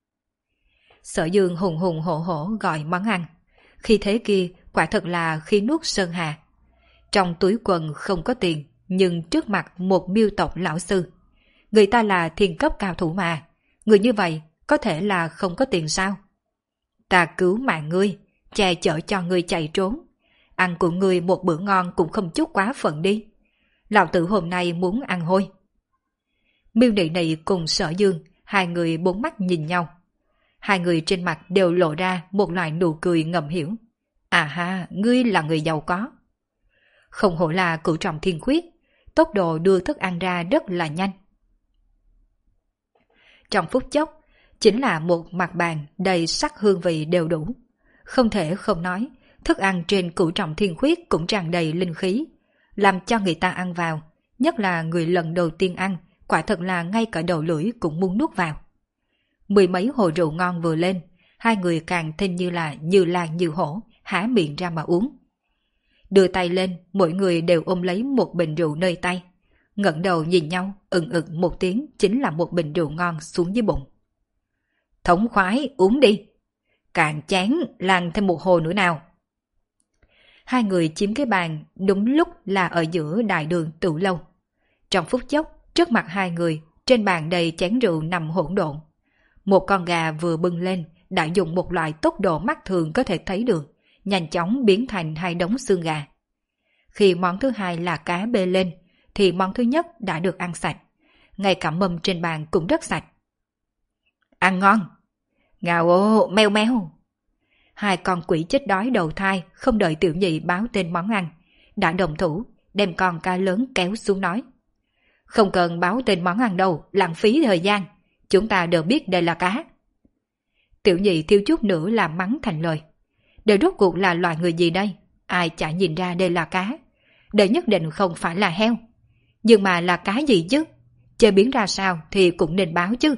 Sở Dương hùng hùng hổ hổ gọi món ăn. Khi thế kia quả thật là khi nuốt sơn hà. Trong túi quần không có tiền, nhưng trước mặt một Miêu tộc lão sư. Người ta là thiên cấp cao thủ mà. Người như vậy có thể là không có tiền sao? Ta cứu mạng ngươi, che chở cho ngươi chạy trốn. Ăn của ngươi một bữa ngon cũng không chút quá phận đi. Lão tử hôm nay muốn ăn hôi. Miêu Nị Nị cùng Sở Dương, hai người bốn mắt nhìn nhau. Hai người trên mặt đều lộ ra một loại nụ cười ngầm hiểu. À ha, ngươi là người giàu có. Không hổ là Cửu Trọng Thiên Khuyết, tốc độ đưa thức ăn ra rất là nhanh. Trong phút chốc, chính là một mặt bàn đầy sắc hương vị đều đủ. Không thể không nói, thức ăn trên Cửu Trọng Thiên Khuyết cũng tràn đầy linh khí, làm cho người ta ăn vào, nhất là người lần đầu tiên ăn, quả thật là ngay cả đầu lưỡi cũng muốn nuốt vào. Mười mấy hồ rượu ngon vừa lên, hai người càng thêm như là như lan như hổ, há miệng ra mà uống. Đưa tay lên, mỗi người đều ôm lấy một bình rượu nơi tay. Ngẩng đầu nhìn nhau, ừng ực một tiếng chính là một bình rượu ngon xuống dưới bụng. Thống khoái, uống đi. Càng chán, làm thêm một hồ nữa nào. Hai người chiếm cái bàn đúng lúc là ở giữa đại đường Tử Lâu. Trong phút chốc, trước mặt hai người, trên bàn đầy chén rượu nằm hỗn độn. Một con gà vừa bưng lên đã dùng một loại tốc độ mắt thường có thể thấy được, nhanh chóng biến thành hai đống xương gà. Khi món thứ hai là cá bê lên, thì món thứ nhất đã được ăn sạch. Ngay cả mâm trên bàn cũng rất sạch. Ăn ngon! Ngào ô, meo meo! Hai con quỷ chết đói đầu thai không đợi tiểu nhị báo tên món ăn, đã đồng thủ, đem con cá lớn kéo xuống nói. Không cần báo tên món ăn đâu, lãng phí thời gian. Chúng ta đều biết đây là cá. Tiểu nhị thiếu chút nữa là mắng thành lời. Đây rốt cuộc là loài người gì đây? Ai chả nhìn ra đây là cá. Đây nhất định không phải là heo. Nhưng mà là cá gì chứ? Chế biến ra sao thì cũng nên báo chứ.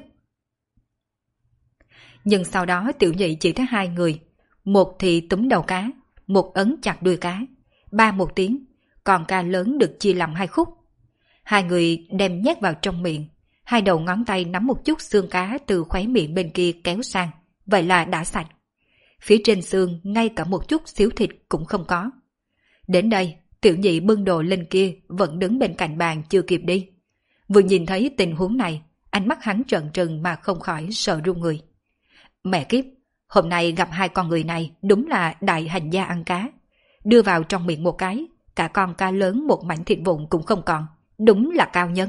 Nhưng sau đó tiểu nhị chỉ thấy hai người. Một thì túm đầu cá, một ấn chặt đuôi cá. Ba một tiếng, còn cá lớn được chia làm hai khúc. Hai người đem nhét vào trong miệng. Hai đầu ngón tay nắm một chút xương cá từ khóe miệng bên kia kéo sang. Vậy là đã sạch. Phía trên xương ngay cả một chút xíu thịt cũng không có. Đến đây, tiểu nhị bưng đồ lên kia vẫn đứng bên cạnh bàn chưa kịp đi. Vừa nhìn thấy tình huống này, ánh mắt hắn trợn trừng mà không khỏi sợ run người. Mẹ kiếp, hôm nay gặp hai con người này đúng là đại hành gia ăn cá. Đưa vào trong miệng một cái, cả con cá lớn một mảnh thịt vụn cũng không còn. Đúng là cao nhân.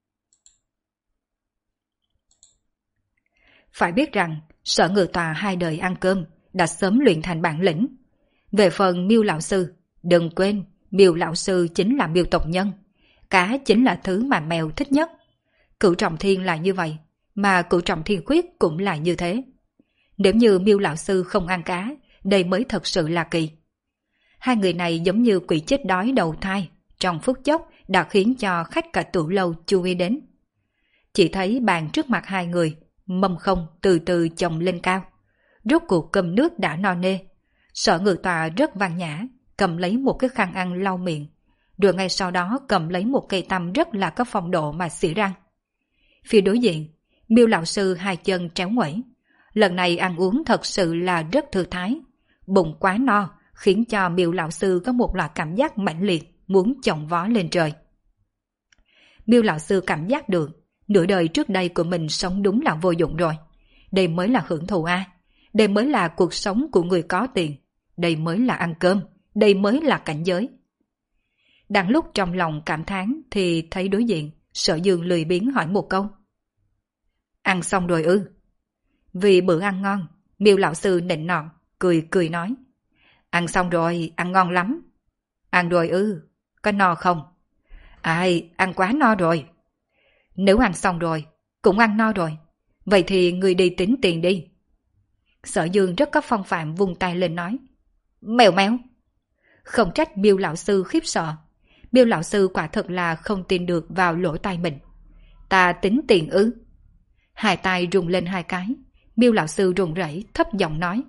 Phải biết rằng, Sở Ngự Tòa hai đời ăn cơm đã sớm luyện thành bản lĩnh. Về phần Miêu lão sư, đừng quên, Miêu lão sư chính là miêu tộc nhân, cá chính là thứ mà mèo thích nhất. Cửu trọng thiên là như vậy, mà cửu trọng thiên khuyết cũng là như thế. Nếu như Miêu lão sư không ăn cá, đây mới thật sự là kỳ. Hai người này giống như quỷ chết đói đầu thai, trong phút chốc đã khiến cho khách cả tửu lâu chú ý đến. Chỉ thấy bàn trước mặt hai người, mâm không từ từ chồng lên cao. Rốt cuộc cơm nước đã no nê. Sở Ngự Tọa rất văn nhã, cầm lấy một cái khăn ăn lau miệng, rồi ngay sau đó cầm lấy một cây tăm rất là có phong độ mà xỉ răng. Phía đối diện, Miêu lão sư hai chân tréo nguẩy. Lần này ăn uống thật sự là rất thư thái. Bụng quá no, khiến cho Miêu lão sư có một loại cảm giác mãnh liệt, muốn chồng vó lên trời. Miêu lão sư cảm giác được, nửa đời trước đây của mình sống đúng là vô dụng rồi. Đây mới là hưởng thụ a, đây mới là cuộc sống của người có tiền, đây mới là ăn cơm, đây mới là cảnh giới. Đang lúc trong lòng cảm thán thì thấy đối diện, Sở Dương lười biếng hỏi một câu. Ăn xong rồi ư? Vì bữa ăn ngon, Miêu lão sư nịnh nọt, cười cười nói. Ăn xong rồi, ăn ngon lắm. Ăn rồi ư? Có no không? Ai, ăn quá no rồi. Nếu ăn xong rồi, cũng ăn no rồi, vậy thì người đi tính tiền đi. Sở Dương rất có phong phạm vung tay lên nói. Mèo méo. Không trách Miêu lão sư khiếp sợ. Miêu lão sư quả thật là không tin được vào lỗ tai mình. Ta tính tiền ư? Hai tay rung lên hai cái. Miêu lão sư run rẩy thấp giọng nói.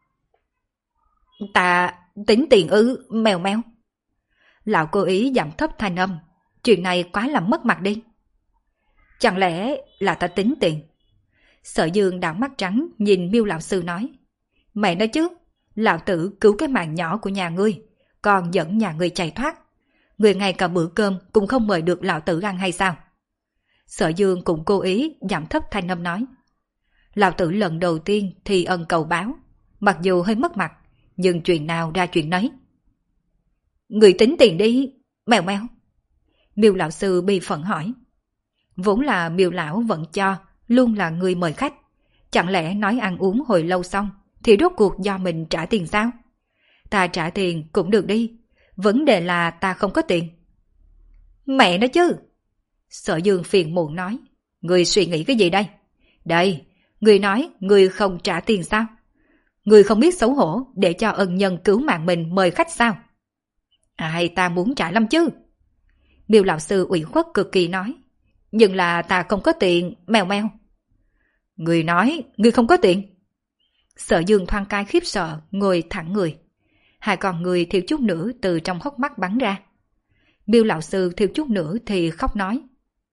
Ta tính tiền ư, mèo méo. Lão cố ý giảm thấp thanh âm. Chuyện này quá làm mất mặt đi. Chẳng lẽ là ta tính tiền? Sở Dương đảo mắt trắng nhìn Miêu lão sư nói. Mẹ nói chứ, lão tử cứu cái mạng nhỏ của nhà ngươi, còn dẫn nhà ngươi chạy thoát. Người ngay cả bữa cơm cũng không mời được lão tử ăn hay sao? Sở Dương cũng cố ý giảm thấp thanh âm nói. Lão tử lần đầu tiên thì ân cầu báo, mặc dù hơi mất mặt, nhưng chuyện nào ra chuyện nấy. Người tính tiền đi, mèo mèo. Miêu lão sư bi phẫn hỏi. Vốn là Miêu lão vẫn cho luôn là người mời khách, chẳng lẽ nói ăn uống hồi lâu xong thì rốt cuộc do mình trả tiền sao? Ta trả tiền cũng được đi, vấn đề là ta không có tiền. Mẹ nói chứ. Sở Dương phiền muộn nói. Người suy nghĩ cái gì đây? Đây, người nói người không trả tiền sao? Người không biết xấu hổ để cho ân nhân cứu mạng mình mời khách sao? Ai ta muốn trả lắm chứ. Miêu lão sư ủy khuất cực kỳ nói. Nhưng là ta không có tiền, mèo mèo. Người nói, người không có tiền. Sở Dương thoáng cái khiếp sợ, ngồi thẳng người. Hai con người thiếu chút nữa từ trong hốc mắt bắn ra. Miêu lão sư thiếu chút nữa thì khóc nói.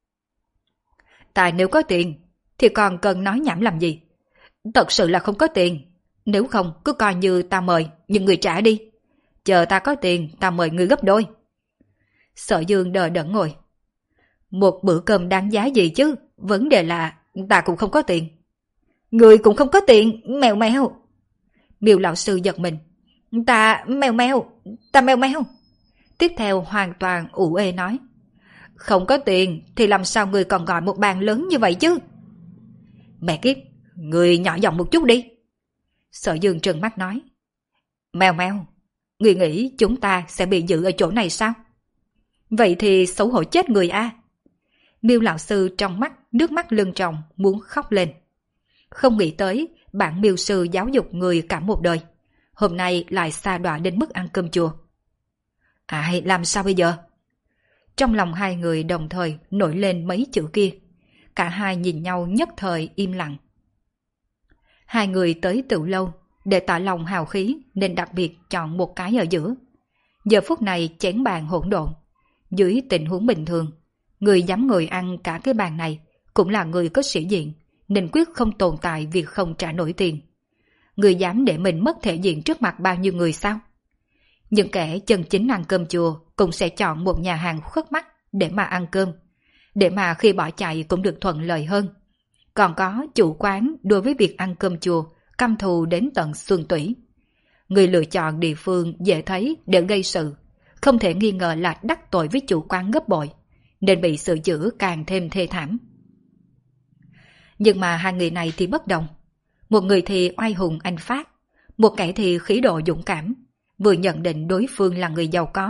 Ta nếu có tiền, thì còn cần nói nhảm làm gì? Thật sự là không có tiền. Nếu không, cứ coi như ta mời, nhưng người trả đi. Chờ ta có tiền, ta mời người gấp đôi. Sở Dương đờ đẫn ngồi. Một bữa cơm đáng giá gì chứ? Vấn đề là ta cũng không có tiền. Người cũng không có tiền, mèo mèo. Miêu lão sư giật mình. Ta mèo mèo, ta mèo mèo. Tiếp theo hoàn toàn ủ ê nói. Không có tiền thì làm sao người còn gọi một bàn lớn như vậy chứ? Mẹ kiếp, người nhỏ giọng một chút đi. Sở Dương trừng mắt nói. Mèo mèo, người nghĩ chúng ta sẽ bị giữ ở chỗ này sao? Vậy thì xấu hổ chết người a. Miêu lão sư trong mắt nước mắt lưng tròng muốn khóc lên. Không nghĩ tới bản miêu sư giáo dục người cả một đời, hôm nay lại xa đọa đến mức ăn cơm chùa. Ai làm sao bây giờ? Trong lòng hai người đồng thời nổi lên mấy chữ kia. Cả hai nhìn nhau nhất thời im lặng. Hai người tới Tửu lâu để tỏ lòng hào khí nên đặc biệt chọn một cái ở giữa. Giờ phút này chén bàn hỗn độn. Dưới tình huống bình thường, người dám ngồi ăn cả cái bàn này cũng là người có sĩ diện, nên quyết không tồn tại việc không trả nổi tiền. Người dám để mình mất thể diện trước mặt bao nhiêu người sao? Những kẻ chân chính ăn cơm chùa cũng sẽ chọn một nhà hàng khuất mắt để mà ăn cơm, để mà khi bỏ chạy cũng được thuận lợi hơn. Còn có chủ quán đối với việc ăn cơm chùa căm thù đến tận xương tủy. Người lựa chọn địa phương dễ thấy để gây sự, không thể nghi ngờ là đắc tội với chủ quán gấp bội, nên bị xử dữ càng thêm thê thảm. Nhưng mà hai người này thì bất đồng. Một người thì oai hùng anh phát, một kẻ thì khí độ dũng cảm. Vừa nhận định đối phương là người giàu có,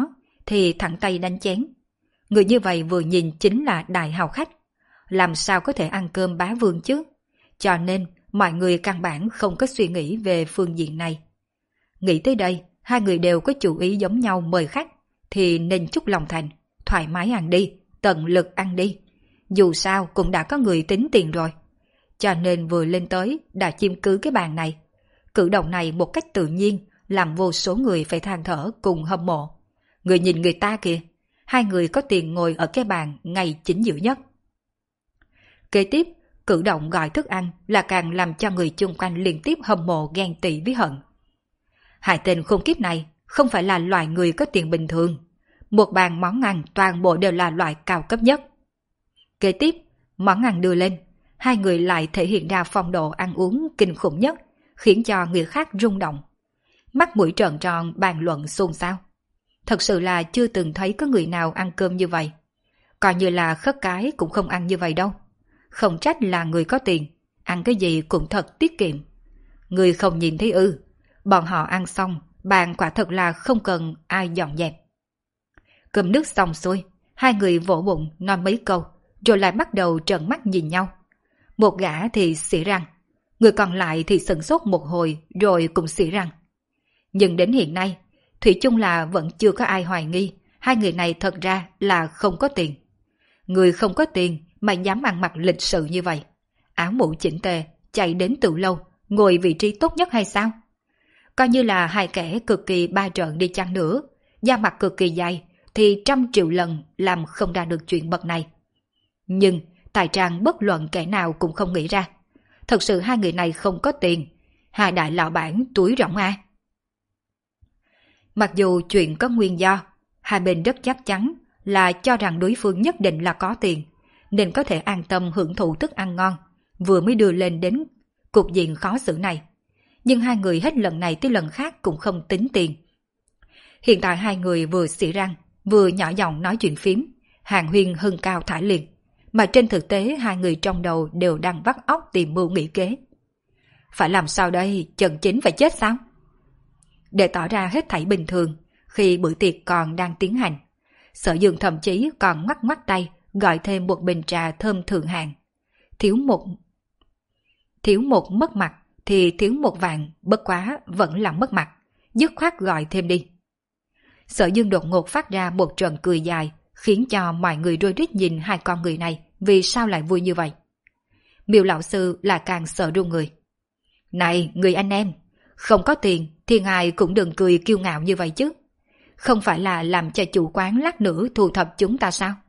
thì thẳng tay đánh chén. Người như vậy vừa nhìn chính là đại hào khách. Làm sao có thể ăn cơm bá vương chứ? Cho nên mọi người căn bản không có suy nghĩ về phương diện này. Nghĩ tới đây, hai người đều có chủ ý giống nhau mời khách, thì nên chút lòng thành, thoải mái ăn đi, tận lực ăn đi. Dù sao cũng đã có người tính tiền rồi. Cho nên vừa lên tới đã chiếm cứ cái bàn này. Cử động này một cách tự nhiên làm vô số người phải than thở cùng hâm mộ. Người nhìn người ta kìa, hai người có tiền ngồi ở cái bàn ngay chính giữa nhất. Kế tiếp, cử động gọi thức ăn là càng làm cho người chung quanh liên tiếp hâm mộ ghen tị với hận. Hai tên khốn kiếp này không phải là loại người có tiền bình thường. Một bàn món ăn toàn bộ đều là loại cao cấp nhất. Kế tiếp, món ăn đưa lên, hai người lại thể hiện ra phong độ ăn uống kinh khủng nhất, khiến cho người khác rung động. Mắt mũi trợn tròn bàn luận xôn xao. Thật sự là chưa từng thấy có người nào ăn cơm như vậy. Coi như là khất cái cũng không ăn như vậy đâu. Không trách là người có tiền, ăn cái gì cũng thật tiết kiệm. Người không nhìn thấy ư, bọn họ ăn xong, bàn quả thật là không cần ai dọn dẹp. Cơm nước xong xuôi, hai người vỗ bụng nói mấy câu, rồi lại bắt đầu trợn mắt nhìn nhau. Một gã thì xỉ răng, người còn lại thì sửng sốt một hồi rồi cũng xỉ răng. Nhưng đến hiện nay, thủy chung là vẫn chưa có ai hoài nghi hai người này thật ra là không có tiền. Người không có tiền mà dám ăn mặc lịch sự như vậy, áo mũ chỉnh tề, chạy đến từ lâu, ngồi vị trí tốt nhất hay sao? Coi như là hai kẻ cực kỳ ba trợn đi chăng nữa, da mặt cực kỳ dày, thì trăm triệu lần làm không ra được chuyện bậc này. Nhưng tài trang bất luận kẻ nào cũng không nghĩ ra. Thật sự hai người này không có tiền, hai đại lão bản túi rỗng à. Mặc dù chuyện có nguyên do, hai bên rất chắc chắn là cho rằng đối phương nhất định là có tiền, nên có thể an tâm hưởng thụ thức ăn ngon, vừa mới đưa lên đến cục diện khó xử này. Nhưng hai người hết lần này tới lần khác cũng không tính tiền. Hiện tại hai người vừa xỉ răng, vừa nhỏ giọng nói chuyện phím, hàn huyên hưng cao thải liệt, mà trên thực tế hai người trong đầu đều đang vắt óc tìm mưu nghĩ kế. Phải làm sao đây, Trần Chính phải chết sao? Để tỏ ra hết thảy bình thường, khi bữa tiệc còn đang tiến hành, Sở Dương thậm chí còn ngoắc ngoắc tay gọi thêm một bình trà thơm thượng hạng. Thiếu một thiếu một mất mặt thì thiếu một vạn, bất quá vẫn là mất mặt, dứt khoát gọi thêm đi. Sở Dương đột ngột phát ra một trận cười dài, khiến cho mọi người rối rít nhìn hai con người này vì sao lại vui như vậy. Miêu lão sư là càng sợ run người. Này người anh em, không có tiền thì ngài cũng đừng cười kiêu ngạo như vậy chứ. Không phải là làm cho chủ quán lát nữa thu thập chúng ta sao?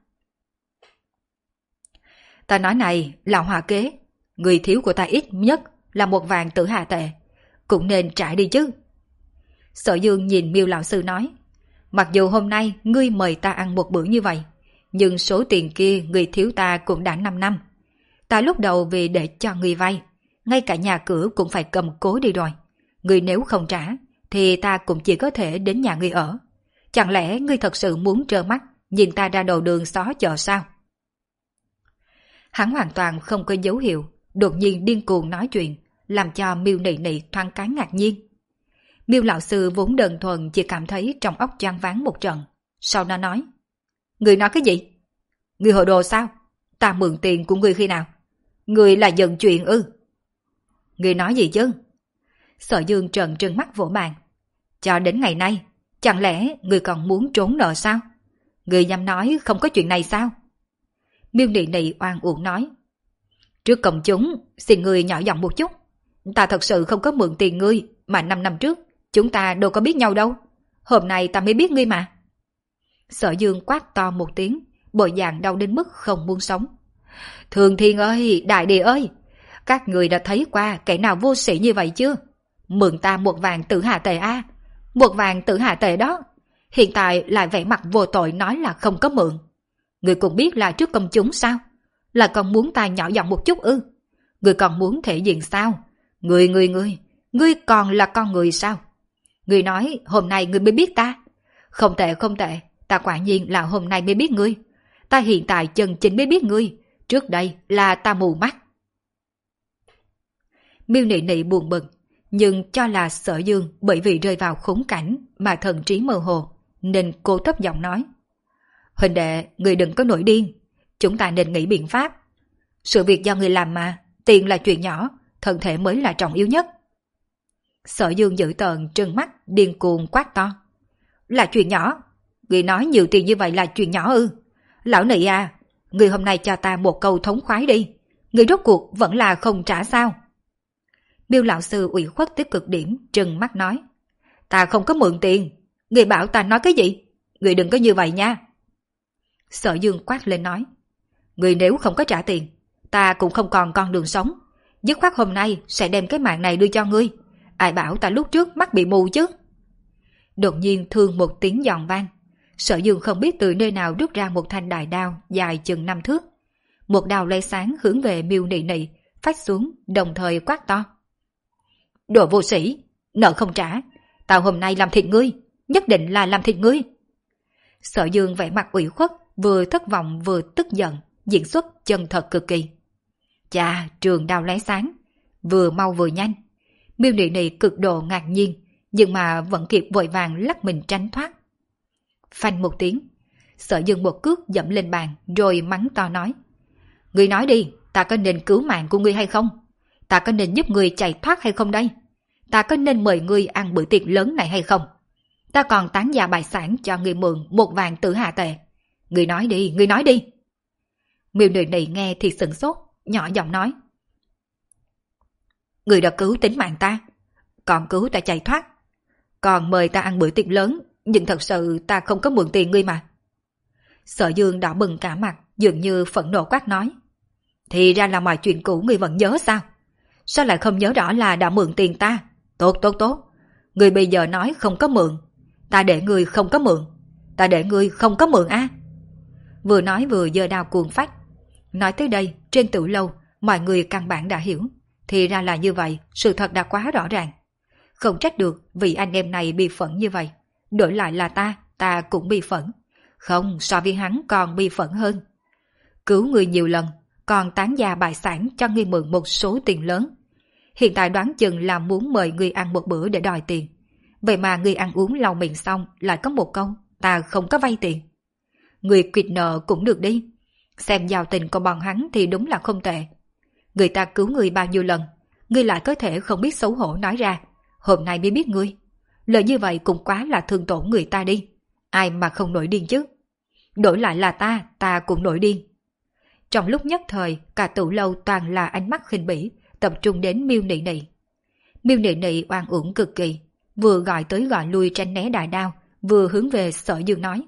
Ta nói này, lão hòa kế, người thiếu của ta ít nhất là một vạn tử hà tệ, cũng nên trả đi chứ. Sở Dương nhìn Miêu lão sư nói, mặc dù hôm nay ngươi mời ta ăn một bữa như vậy, nhưng số tiền kia người thiếu ta cũng đã năm năm. Ta lúc đầu vì để cho ngươi vay, ngay cả nhà cửa cũng phải cầm cố đi rồi. Ngươi nếu không trả, thì ta cũng chỉ có thể đến nhà ngươi ở. Chẳng lẽ ngươi thật sự muốn trơ mắt nhìn ta ra đầu đường xó chợ sao? Hắn hoàn toàn không có dấu hiệu, đột nhiên điên cuồng nói chuyện, làm cho Miêu Nị Nị thoáng cái ngạc nhiên. Miêu lão sư vốn đơn thuần chỉ cảm thấy trong óc choáng váng một trận, sau đó nói: Ngươi nói cái gì? Ngươi hồ đồ sao? Ta mượn tiền của ngươi khi nào? Ngươi là giận chuyện ư? Ngươi nói gì chứ? Sở Dương trợn trừng mắt vỗ bàn. Cho đến ngày nay, chẳng lẽ ngươi còn muốn trốn nợ sao? Ngươi dám nói không có chuyện này sao? Miêu Nị Nị oan uổng nói: Trước công chúng, xin ngươi nhỏ giọng một chút. Ta thật sự không có mượn tiền ngươi, mà năm năm trước chúng ta đâu có biết nhau đâu. Hôm nay ta mới biết ngươi mà. Sở Dương quát to một tiếng, bộ dạng đau đến mức không muốn sống. Thường Thiên ơi, Đại Địa ơi, các người đã thấy qua kẻ nào vô sĩ như vậy chưa? Mượn ta một vàng tử hà tệ a, một vàng tử hà tệ đó. Hiện tại lại vẻ mặt vô tội nói là không có mượn. Người cũng biết là trước công chúng sao? Là còn muốn ta nhỏ giọng một chút ư? Người còn muốn thể diện sao? Người người người, ngươi còn là con người sao? Người nói hôm nay ngươi mới biết ta. Không tệ không tệ, ta quả nhiên là hôm nay mới biết ngươi. Ta hiện tại chân chính mới biết ngươi, trước đây là ta mù mắt. Miêu Nị Nị buồn bực, nhưng cho là Sở Dương bởi vì rơi vào khốn cảnh mà thần trí mơ hồ, nên cô thấp giọng nói. Huynh đệ, người đừng có nổi điên. Chúng ta nên nghĩ biện pháp. Sự việc do người làm mà, tiền là chuyện nhỏ, thân thể mới là trọng yếu nhất. Sở Dương dữ tợn trừng mắt, điên cuồng quát to. Là chuyện nhỏ? Người nói nhiều tiền như vậy là chuyện nhỏ ư? Lão nị à, người hôm nay cho ta một câu thống khoái đi. Người rốt cuộc vẫn là không trả sao? Miêu lão sư ủy khuất tới cực điểm, trừng mắt nói. Ta không có mượn tiền. Người bảo ta nói cái gì? Người đừng có như vậy nha. Sở Dương quát lên nói. Người nếu không có trả tiền, ta cũng không còn con đường sống. Dứt khoát hôm nay sẽ đem cái mạng này đưa cho ngươi. Ai bảo ta lúc trước mắt bị mù chứ? Đột nhiên thương một tiếng giòn vang. Sở Dương không biết từ nơi nào rút ra một thanh đại đao dài chừng năm thước. Một đao lóe sáng hướng về Miêu Nị Nị, phách xuống, đồng thời quát to. Đồ vô sĩ, nợ không trả, tao hôm nay làm thịt ngươi, nhất định là làm thịt ngươi. Sở Dương vẻ mặt ủy khuất, vừa thất vọng vừa tức giận, diễn xuất chân thật cực kỳ. Chà, trường đao lóe sáng, vừa mau vừa nhanh. Miêu Nị Nị cực độ ngạc nhiên, nhưng mà vẫn kịp vội vàng lắc mình tránh thoát. Phanh một tiếng, Sở Dương một cước dẫm lên bàn rồi mắng to nói. Ngươi nói đi, ta có nên cứu mạng của ngươi hay không? Ta có nên giúp ngươi chạy thoát hay không đây? Ta có nên mời ngươi ăn bữa tiệc lớn này hay không? Ta còn tán gia bài sản cho ngươi mượn một vàng tử hạ tệ. Ngươi nói đi, ngươi nói đi. Miêu Nị Nị nghe thì sửng sốt, nhỏ giọng nói. Ngươi đã cứu tính mạng ta, còn cứu ta chạy thoát. Còn mời ta ăn bữa tiệc lớn, nhưng thật sự ta không có mượn tiền ngươi mà. Sở Dương đỏ bừng cả mặt, dường như phẫn nộ quát nói. Thì ra là mọi chuyện cũ ngươi vẫn nhớ sao? Sao lại không nhớ rõ là đã mượn tiền ta? Tốt tốt tốt, ngươi bây giờ nói không có mượn. Ta để ngươi không có mượn. Ta để ngươi không có mượn á. Vừa nói vừa giơ đao cuồng phách. Nói tới đây, trên tử lâu, mọi người căn bản đã hiểu. Thì ra là như vậy, sự thật đã quá rõ ràng. Không trách được vì anh em này bị phẫn như vậy. Đổi lại là ta, ta cũng bị phẫn. Không, so với hắn còn bị phẫn hơn. Cứu người nhiều lần, còn tán gia bại sản cho ngươi mượn một số tiền lớn. Hiện tại đoán chừng là muốn mời ngươi ăn một bữa để đòi tiền. Vậy mà ngươi ăn uống lau miệng xong lại có một câu, ta không có vay tiền. Người quỵt nợ cũng được đi. Xem giao tình của bọn hắn thì đúng là không tệ. Người ta cứu ngươi bao nhiêu lần, ngươi lại có thể không biết xấu hổ nói ra. Hôm nay mới biết ngươi. Lời như vậy cũng quá là thương tổn người ta đi. Ai mà không nổi điên chứ? Đổi lại là ta, ta cũng nổi điên. Trong lúc nhất thời, cả tủ lâu toàn là ánh mắt khinh bỉ, tập trung đến Miêu Nị Nị. Miêu Nị Nị oan uổng cực kỳ, vừa gọi tới gọi lui tránh né đại đao, vừa hướng về Sở Dương nói.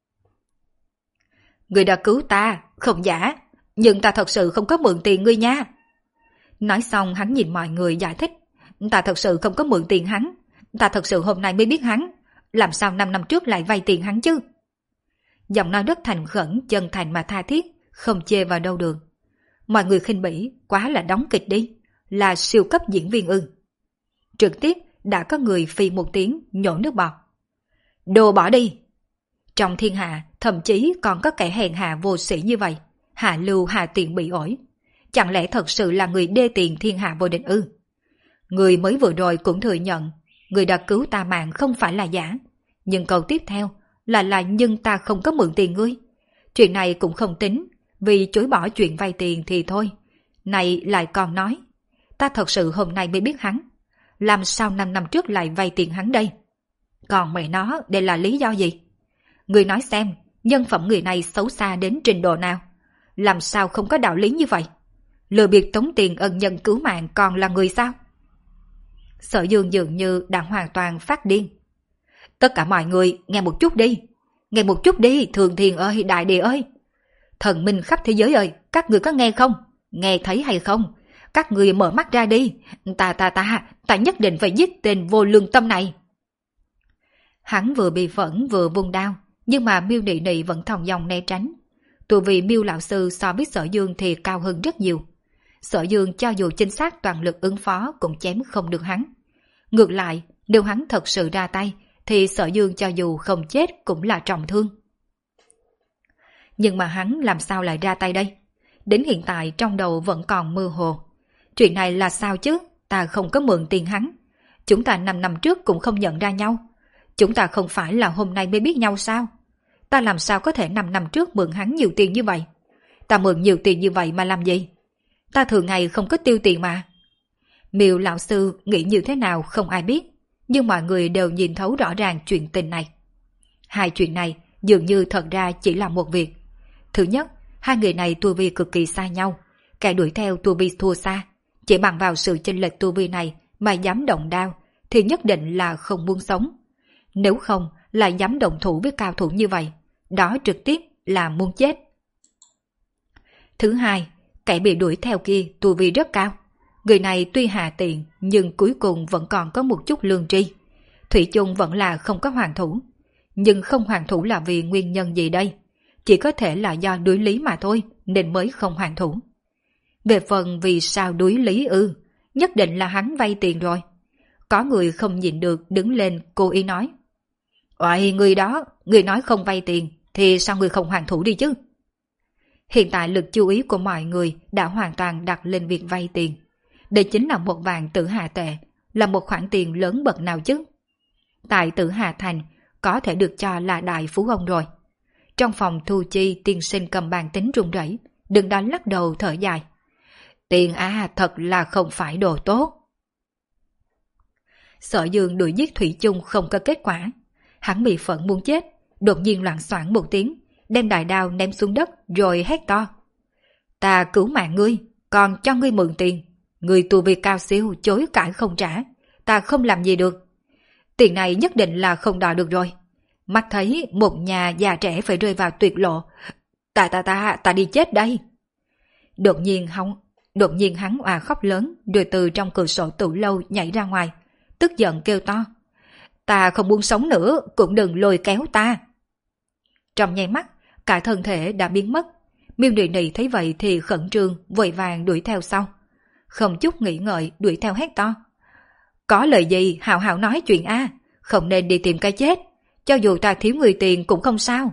Người đã cứu ta, không giả, nhưng ta thật sự không có mượn tiền ngươi nha. Nói xong hắn nhìn mọi người giải thích. Ta thật sự không có mượn tiền hắn. Ta thật sự hôm nay mới biết hắn. Làm sao năm năm trước lại vay tiền hắn chứ? Giọng nói rất thành khẩn, chân thành mà tha thiết, không chê vào đâu được. Mọi người khinh bỉ, quá là đóng kịch đi. Là siêu cấp diễn viên ư. Trực tiếp đã có người phi một tiếng nhổ nước bọt. Đồ bỏ đi. Trong thiên hạ thậm chí còn có kẻ hèn hạ vô sĩ như vậy. Hạ lưu hạ tiện bị ổi. Chẳng lẽ thật sự là người đê tiền thiên hạ vô địch ư? Người mới vừa rồi cũng thừa nhận người đã cứu ta mạng không phải là giả. Nhưng câu tiếp theo là là nhưng ta không có mượn tiền ngươi. Chuyện này cũng không tính, vì chối bỏ chuyện vay tiền thì thôi. Này lại còn nói, ta thật sự hôm nay mới biết hắn. Làm sao năm năm trước lại vay tiền hắn đây? Còn mẹ nó, đây là lý do gì? Người nói xem, nhân phẩm người này xấu xa đến trình độ nào? Làm sao không có đạo lý như vậy? Lừa bịp tống tiền ân nhân cứu mạng còn là người sao? Sở Dương dường như đã hoàn toàn phát điên. Tất cả mọi người nghe một chút đi. Nghe một chút đi, Thường Thiền ơi, Đại Địa ơi. Thần minh khắp thế giới ơi, các người có nghe không? Nghe thấy hay không? Các người mở mắt ra đi. Ta ta ta, ta nhất định phải giết tên vô lương tâm này. Hắn vừa bị phẫn vừa vung đao, nhưng mà Miêu Nị Nị vẫn thòng dong né tránh. Tù vì Miêu lão sư so với Sở Dương thì cao hơn rất nhiều. Sở Dương cho dù chính xác toàn lực ứng phó cũng chém không được hắn. Ngược lại, nếu hắn thật sự ra tay, thì Sở Dương cho dù không chết cũng là trọng thương. Nhưng mà hắn làm sao lại ra tay đây? Đến hiện tại trong đầu vẫn còn mơ hồ. Chuyện này là sao chứ? Ta không có mượn tiền hắn. Chúng ta năm năm trước cũng không nhận ra nhau. Chúng ta không phải là hôm nay mới biết nhau sao? Ta làm sao có thể năm năm trước mượn hắn nhiều tiền như vậy? Ta mượn nhiều tiền như vậy mà làm gì? Ta thường ngày không có tiêu tiền mà. Miêu lão sư nghĩ như thế nào không ai biết, nhưng mọi người đều nhìn thấu rõ ràng chuyện tình này. Hai chuyện này dường như thật ra chỉ là một việc. Thứ nhất, hai người này tu vi cực kỳ xa nhau, kẻ đuổi theo tu vi thua xa. Chỉ bằng vào sự chênh lệch tu vi này mà dám động đao thì nhất định là không muốn sống. Nếu không lại dám động thủ với cao thủ như vậy, đó trực tiếp là muốn chết. Thứ hai, kẻ bị đuổi theo kia tu vi rất cao. Người này tuy hạ tiện nhưng cuối cùng vẫn còn có một chút lương tri. Thủy chung vẫn là không có hoàn thủ. Nhưng không hoàn thủ là vì nguyên nhân gì đây? Chỉ có thể là do đuối lý mà thôi nên mới không hoàn thủ. Về phần vì sao đuối lý ư, nhất định là hắn vay tiền rồi. Có người không nhịn được đứng lên cố ý nói. Oài, người đó, người nói không vay tiền thì sao người không hoàn thủ đi chứ? Hiện tại lực chú ý của mọi người đã hoàn toàn đặt lên việc vay tiền. Đây chính là một vạn tử hà tệ, là một khoản tiền lớn bậc nào chứ? Tại Tử Hà Thành có thể được cho là đại phú ông rồi. Trong phòng thu chi, tiên sinh cầm bàn tính run rẩy, đừng đó lắc đầu thở dài. Tiền à, thật là không phải đồ tốt. Sở Dương đuổi giết Thủy chung không có kết quả. Hắn bị phẫn muốn chết, đột nhiên loạn soạn một tiếng, đem đại đao ném xuống đất rồi hét to. Ta cứu mạng ngươi, còn cho ngươi mượn tiền. Ngươi tu vi cao siêu chối cãi không trả, ta không làm gì được. Tiền này nhất định là không đòi được rồi. Mắt thấy một nhà già trẻ phải rơi vào tuyệt lộ. Ta ta ta, ta đi chết đây. Đột nhiên hắn, đột nhiên hắn òa khóc lớn rồi từ trong cửa sổ tủ lâu nhảy ra ngoài, tức giận kêu to. Ta không muốn sống nữa, cũng đừng lôi kéo ta. Trong nháy mắt, cả thân thể đã biến mất. Miêu Nị Nị thấy vậy thì khẩn trương, vội vàng đuổi theo sau. Không chút nghĩ ngợi đuổi theo hét to. Có lời gì hào hào nói chuyện a, không nên đi tìm cái chết. Cho dù ta thiếu người tiền cũng không sao.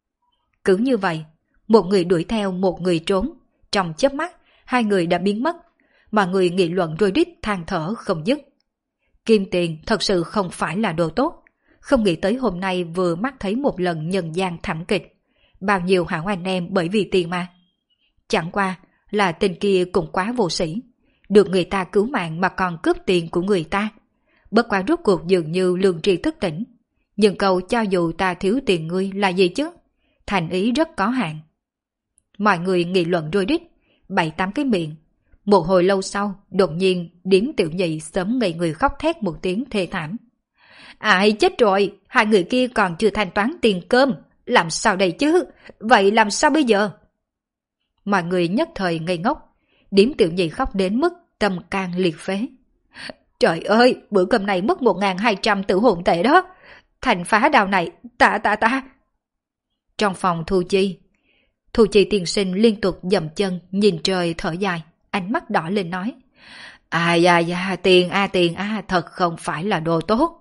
Cứ như vậy, một người đuổi theo một người trốn. Trong chớp mắt, hai người đã biến mất. Mọi người nghị luận rối rít than thở không dứt. Kim tiền thật sự không phải là đồ tốt. Không nghĩ tới hôm nay vừa mắt thấy một lần nhân gian thảm kịch. Bao nhiêu hảo anh em bởi vì tiền mà. Chẳng qua là tên kia cũng quá vô sĩ. Được người ta cứu mạng mà còn cướp tiền của người ta. Bất quá rốt cuộc dường như lương tri thức tỉnh. Nhưng câu cho dù ta thiếu tiền ngươi là gì chứ? Thành ý rất có hạn. Mọi người nghị luận rối rít, bảy tám cái miệng. Một hồi lâu sau, đột nhiên Điếm Tiểu Nhị sớm ngây người khóc thét một tiếng thê thảm. Ai chết rồi, hai người kia còn chưa thanh toán tiền cơm, làm sao đây chứ? Vậy làm sao bây giờ? Mọi người nhất thời ngây ngốc. Điếm Tiểu Nhị khóc đến mức tâm can liệt phế. Trời ơi, bữa cơm này mất một nghìn hai trăm tử hồn tệ đó. Thành phá đào này, ta ta ta. Trong phòng thu chi, thu chi tiên sinh liên tục dậm chân nhìn trời thở dài, ánh mắt đỏ lên nói. À da da, tiền a à, tiền a à, thật không phải là đồ tốt.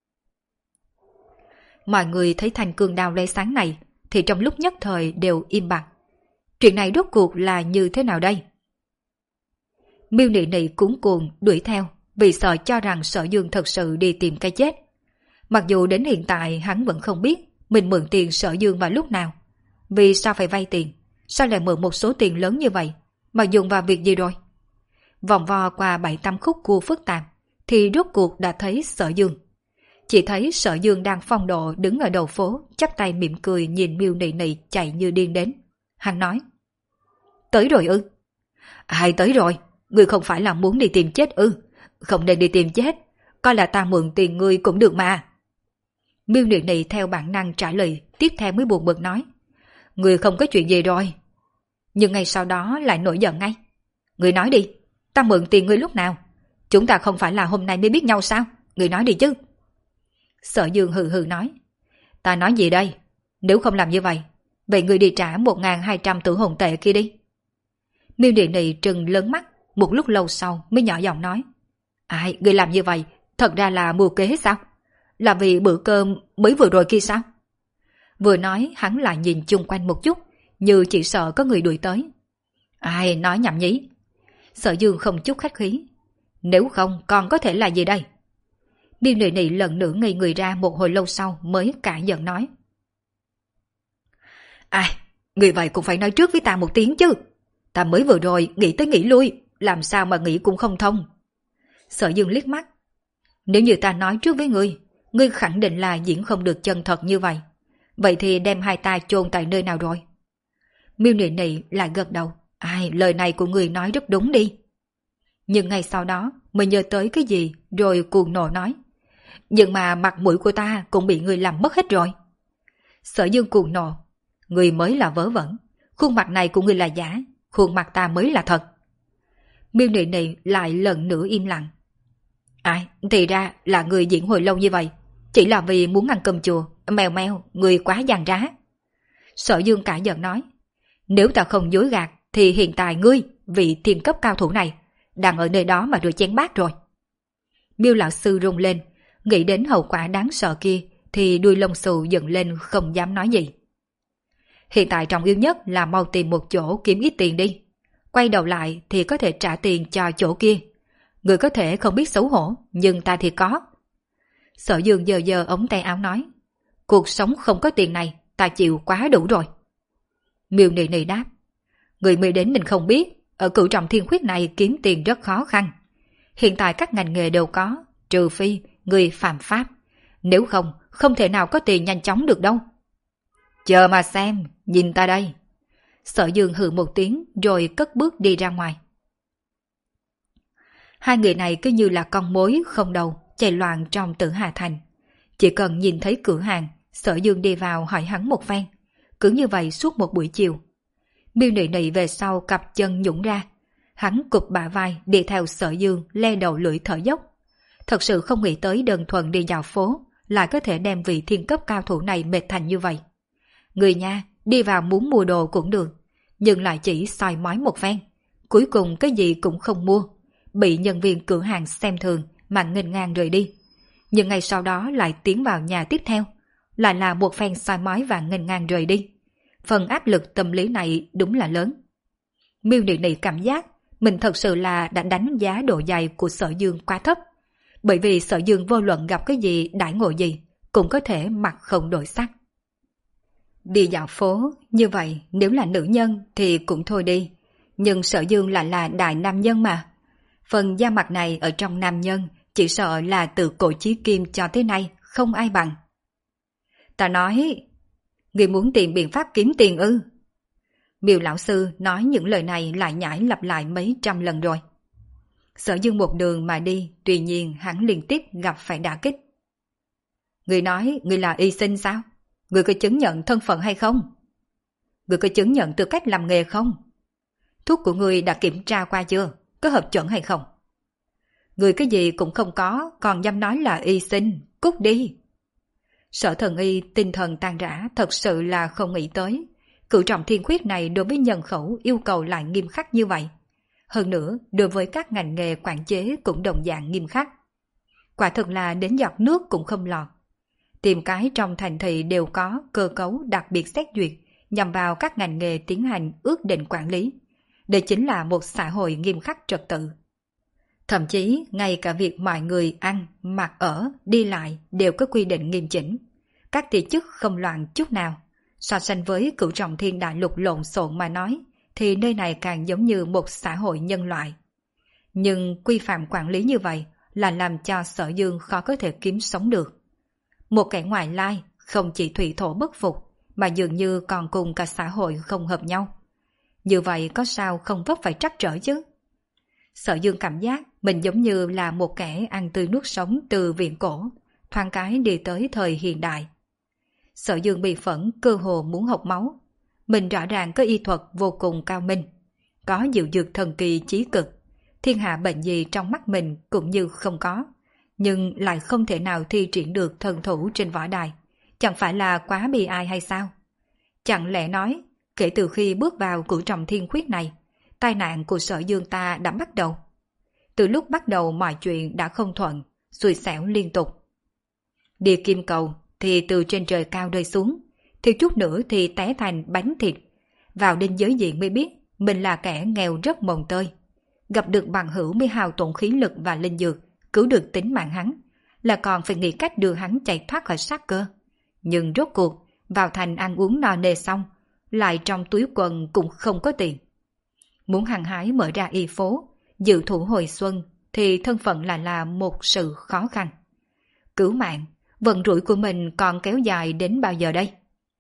Mọi người thấy thanh cương đao lóe sáng này thì trong lúc nhất thời đều im bặt. Chuyện này rốt cuộc là như thế nào đây? Miêu Nị Nị cuống cuồng đuổi theo vì sợ cho rằng Sở Dương thật sự đi tìm cái chết. Mặc dù đến hiện tại hắn vẫn không biết mình mượn tiền Sở Dương vào lúc nào. Vì sao phải vay tiền? Sao lại mượn một số tiền lớn như vậy? Mà dùng vào việc gì rồi? Vòng vo qua bảy tám khúc cua phức tạp thì rốt cuộc đã thấy Sở Dương. Chỉ thấy Sở Dương đang phong độ đứng ở đầu phố, chắp tay mỉm cười nhìn Miêu Nị Nị chạy như điên đến. Hắn nói. Tới rồi ư? Ai tới rồi? Ngươi không phải là muốn đi tìm chết ư? Không nên đi tìm chết. Coi là ta mượn tiền ngươi cũng được mà. Miêu Nị Nị theo bản năng trả lời, tiếp theo mới buồn bực nói. Ngươi không có chuyện gì rồi. Nhưng ngay sau đó lại nổi giận ngay. Ngươi nói đi, ta mượn tiền ngươi lúc nào? Chúng ta không phải là hôm nay mới biết nhau sao? Ngươi nói đi chứ. Sở Dương hừ hừ nói. Ta nói gì đây? Nếu không làm như vậy, vậy ngươi đi trả một nghìn hai trăm tử hồn tệ kia đi. Miêu Nị Nị trừng lớn mắt, một lúc lâu sau mới nhỏ giọng nói. Ai, ngươi làm như vậy, thật ra là mưu kế sao? Là vì bữa cơm mới vừa rồi kia sao? Vừa nói hắn lại nhìn chung quanh một chút, như chỉ sợ có người đuổi tới. Ai nói nhảm nhí? Sở Dương không chút khách khí. Nếu không còn có thể là gì đây? Miêu Nị Nị lần nữa ngây người ra một hồi lâu sau mới cả giận nói. Ai, người vậy cũng phải nói trước với ta một tiếng chứ. Ta mới vừa rồi nghĩ tới nghĩ lui, làm sao mà nghĩ cũng không thông. Sở Dương liếc mắt. Nếu như ta nói trước với ngươi, ngươi khẳng định là diễn không được chân thật như vậy. Vậy thì đem hai ta chôn tại nơi nào rồi? Miêu Nị Nị lại gật đầu. Ai, lời này của ngươi nói rất đúng đi. Nhưng ngay sau đó mới nhớ tới cái gì rồi cuồng nộ nói. Nhưng mà mặt mũi của ta cũng bị ngươi làm mất hết rồi. Sở Dương cuồng nộ. Ngươi mới là vớ vẩn. Khuôn mặt này của ngươi là giả. Khuôn mặt ta mới là thật. Miêu Nị Nị lại lần nữa im lặng. Ai, thì ra là người diễn hồi lâu như vậy. Chỉ là vì muốn ăn cơm chùa. Mèo mèo, người quá giàn trá. Sở Dương cả giận nói. Nếu ta không dối gạt thì hiện tại ngươi, vị thiên cấp cao thủ này, đang ở nơi đó mà rửa chén bát rồi. Miêu lão sư rung lên, nghĩ đến hậu quả đáng sợ kia thì đuôi lông xù dựng lên không dám nói gì. Hiện tại trọng yếu nhất là mau tìm một chỗ kiếm ít tiền đi. Quay đầu lại thì có thể trả tiền cho chỗ kia. Người có thể không biết xấu hổ, nhưng ta thì có. Sở Dương giờ giờ ống tay áo nói. Cuộc sống không có tiền này, ta chịu quá đủ rồi. Miêu Nị Nị đáp. Người mới đến mình không biết, ở Cửu Trọng Thiên Khuyết này kiếm tiền rất khó khăn. Hiện tại các ngành nghề đều có, trừ phi người phạm pháp. Nếu không, không thể nào có tiền nhanh chóng được đâu. Chờ mà xem, nhìn ta đây. Sở Dương hừ một tiếng rồi cất bước đi ra ngoài. Hai người này cứ như là con mối không đầu chạy loạn trong Tử Hà Thành. Chỉ cần nhìn thấy cửa hàng, Sở Dương đi vào hỏi hắn một phen. Cứ như vậy suốt một buổi chiều. Miêu Nị Nị về sau cặp chân nhũng ra. Hắn cụp bả vai đi theo Sở Dương le đầu lưỡi thở dốc. Thật sự không nghĩ tới đơn thuần đi dạo phố lại có thể đem vị thiên cấp cao thủ này mệt thành như vậy. Người nha, đi vào muốn mua đồ cũng được, nhưng lại chỉ soi mói một phen. Cuối cùng cái gì cũng không mua. Bị nhân viên cửa hàng xem thường mà nghênh ngang rời đi. Nhưng ngày sau đó lại tiến vào nhà tiếp theo, lại là một phen soi mói và nghênh ngang rời đi. Phần áp lực tâm lý này đúng là lớn. Miêu Nị Nị cảm giác mình thật sự là đã đánh giá độ dày của Sở Dương quá thấp. Bởi vì Sở Dương vô luận gặp cái gì đãi ngộ gì cũng có thể mặt không đổi sắc. Đi dạo phố như vậy nếu là nữ nhân thì cũng thôi đi. Nhưng Sở Dương lại là đại nam nhân mà. Phần da mặt này ở trong nam nhân chỉ sợ là từ cổ chí kim cho tới nay không ai bằng. Ta nói, người muốn tìm biện pháp kiếm tiền ư? Miêu lão sư nói những lời này lại nhải lặp lại mấy trăm lần rồi. Sở Dương một đường mà đi, tuy nhiên hắn liên tiếp gặp phải đả kích. Người nói người là y sinh sao? Người có chứng nhận thân phận hay không? Người có chứng nhận tư cách làm nghề không? Thuốc của người đã kiểm tra qua chưa? Có hợp chuẩn hay không? Người cái gì cũng không có, còn dám nói là y sinh, cút đi. Sở Thần Y tinh thần tan rã thật sự là không nghĩ tới. Cửu Trọng Thiên Khuyết này đối với nhân khẩu yêu cầu lại nghiêm khắc như vậy. Hơn nữa, đối với các ngành nghề quản chế cũng đồng dạng nghiêm khắc. Quả thực là đến giọt nước cũng không lọt. Tìm cái trong thành thị đều có cơ cấu đặc biệt xét duyệt nhằm vào các ngành nghề tiến hành ước định quản lý. Đây chính là một xã hội nghiêm khắc trật tự. Thậm chí, ngay cả việc mọi người ăn, mặc ở, đi lại đều có quy định nghiêm chỉnh. Các tỷ chức không loạn chút nào. So sánh với Cửu Trọng Thiên Đại Lục lộn xộn mà nói, thì nơi này càng giống như một xã hội nhân loại. Nhưng quy phạm quản lý như vậy là làm cho Sở Dương khó có thể kiếm sống được. Một kẻ ngoại lai không chỉ thủy thổ bất phục, mà dường như còn cùng cả xã hội không hợp nhau. Như vậy có sao không vấp phải trắc trở chứ? Sở Dương cảm giác mình giống như là một kẻ ăn tươi nuốt sống từ viễn cổ, thoáng cái đi tới thời hiện đại. Sở Dương bị phẫn cơ hồ muốn hộc máu. Mình rõ ràng có y thuật vô cùng cao minh, có diệu dược thần kỳ chí cực, thiên hạ bệnh gì trong mắt mình cũng như không có, nhưng lại không thể nào thi triển được thần thủ trên võ đài. Chẳng phải là quá bi ai hay sao? Chẳng lẽ nói, kể từ khi bước vào Cửu Trọng Thiên Khuyết này, tai nạn của Sở Dương ta đã bắt đầu. Từ lúc bắt đầu mọi chuyện đã không thuận, xui xẻo liên tục. Đi kim cầu thì từ trên trời cao rơi xuống, thiếu chút nữa thì té thành bánh thịt. Vào đến giới diện mới biết mình là kẻ nghèo rất mồng tơi. Gặp được bằng hữu mới hao tổn khí lực và linh dược, cứu được tính mạng hắn, là còn phải nghĩ cách đưa hắn chạy thoát khỏi sát cơ. Nhưng rốt cuộc, vào thành ăn uống no nê xong, lại trong túi quần cũng không có tiền. Muốn hăng hái mở ra y phố, dự thủ hồi xuân, thì thân phận lại là một sự khó khăn. Cứu mạng, vận rủi của mình còn kéo dài đến bao giờ đây?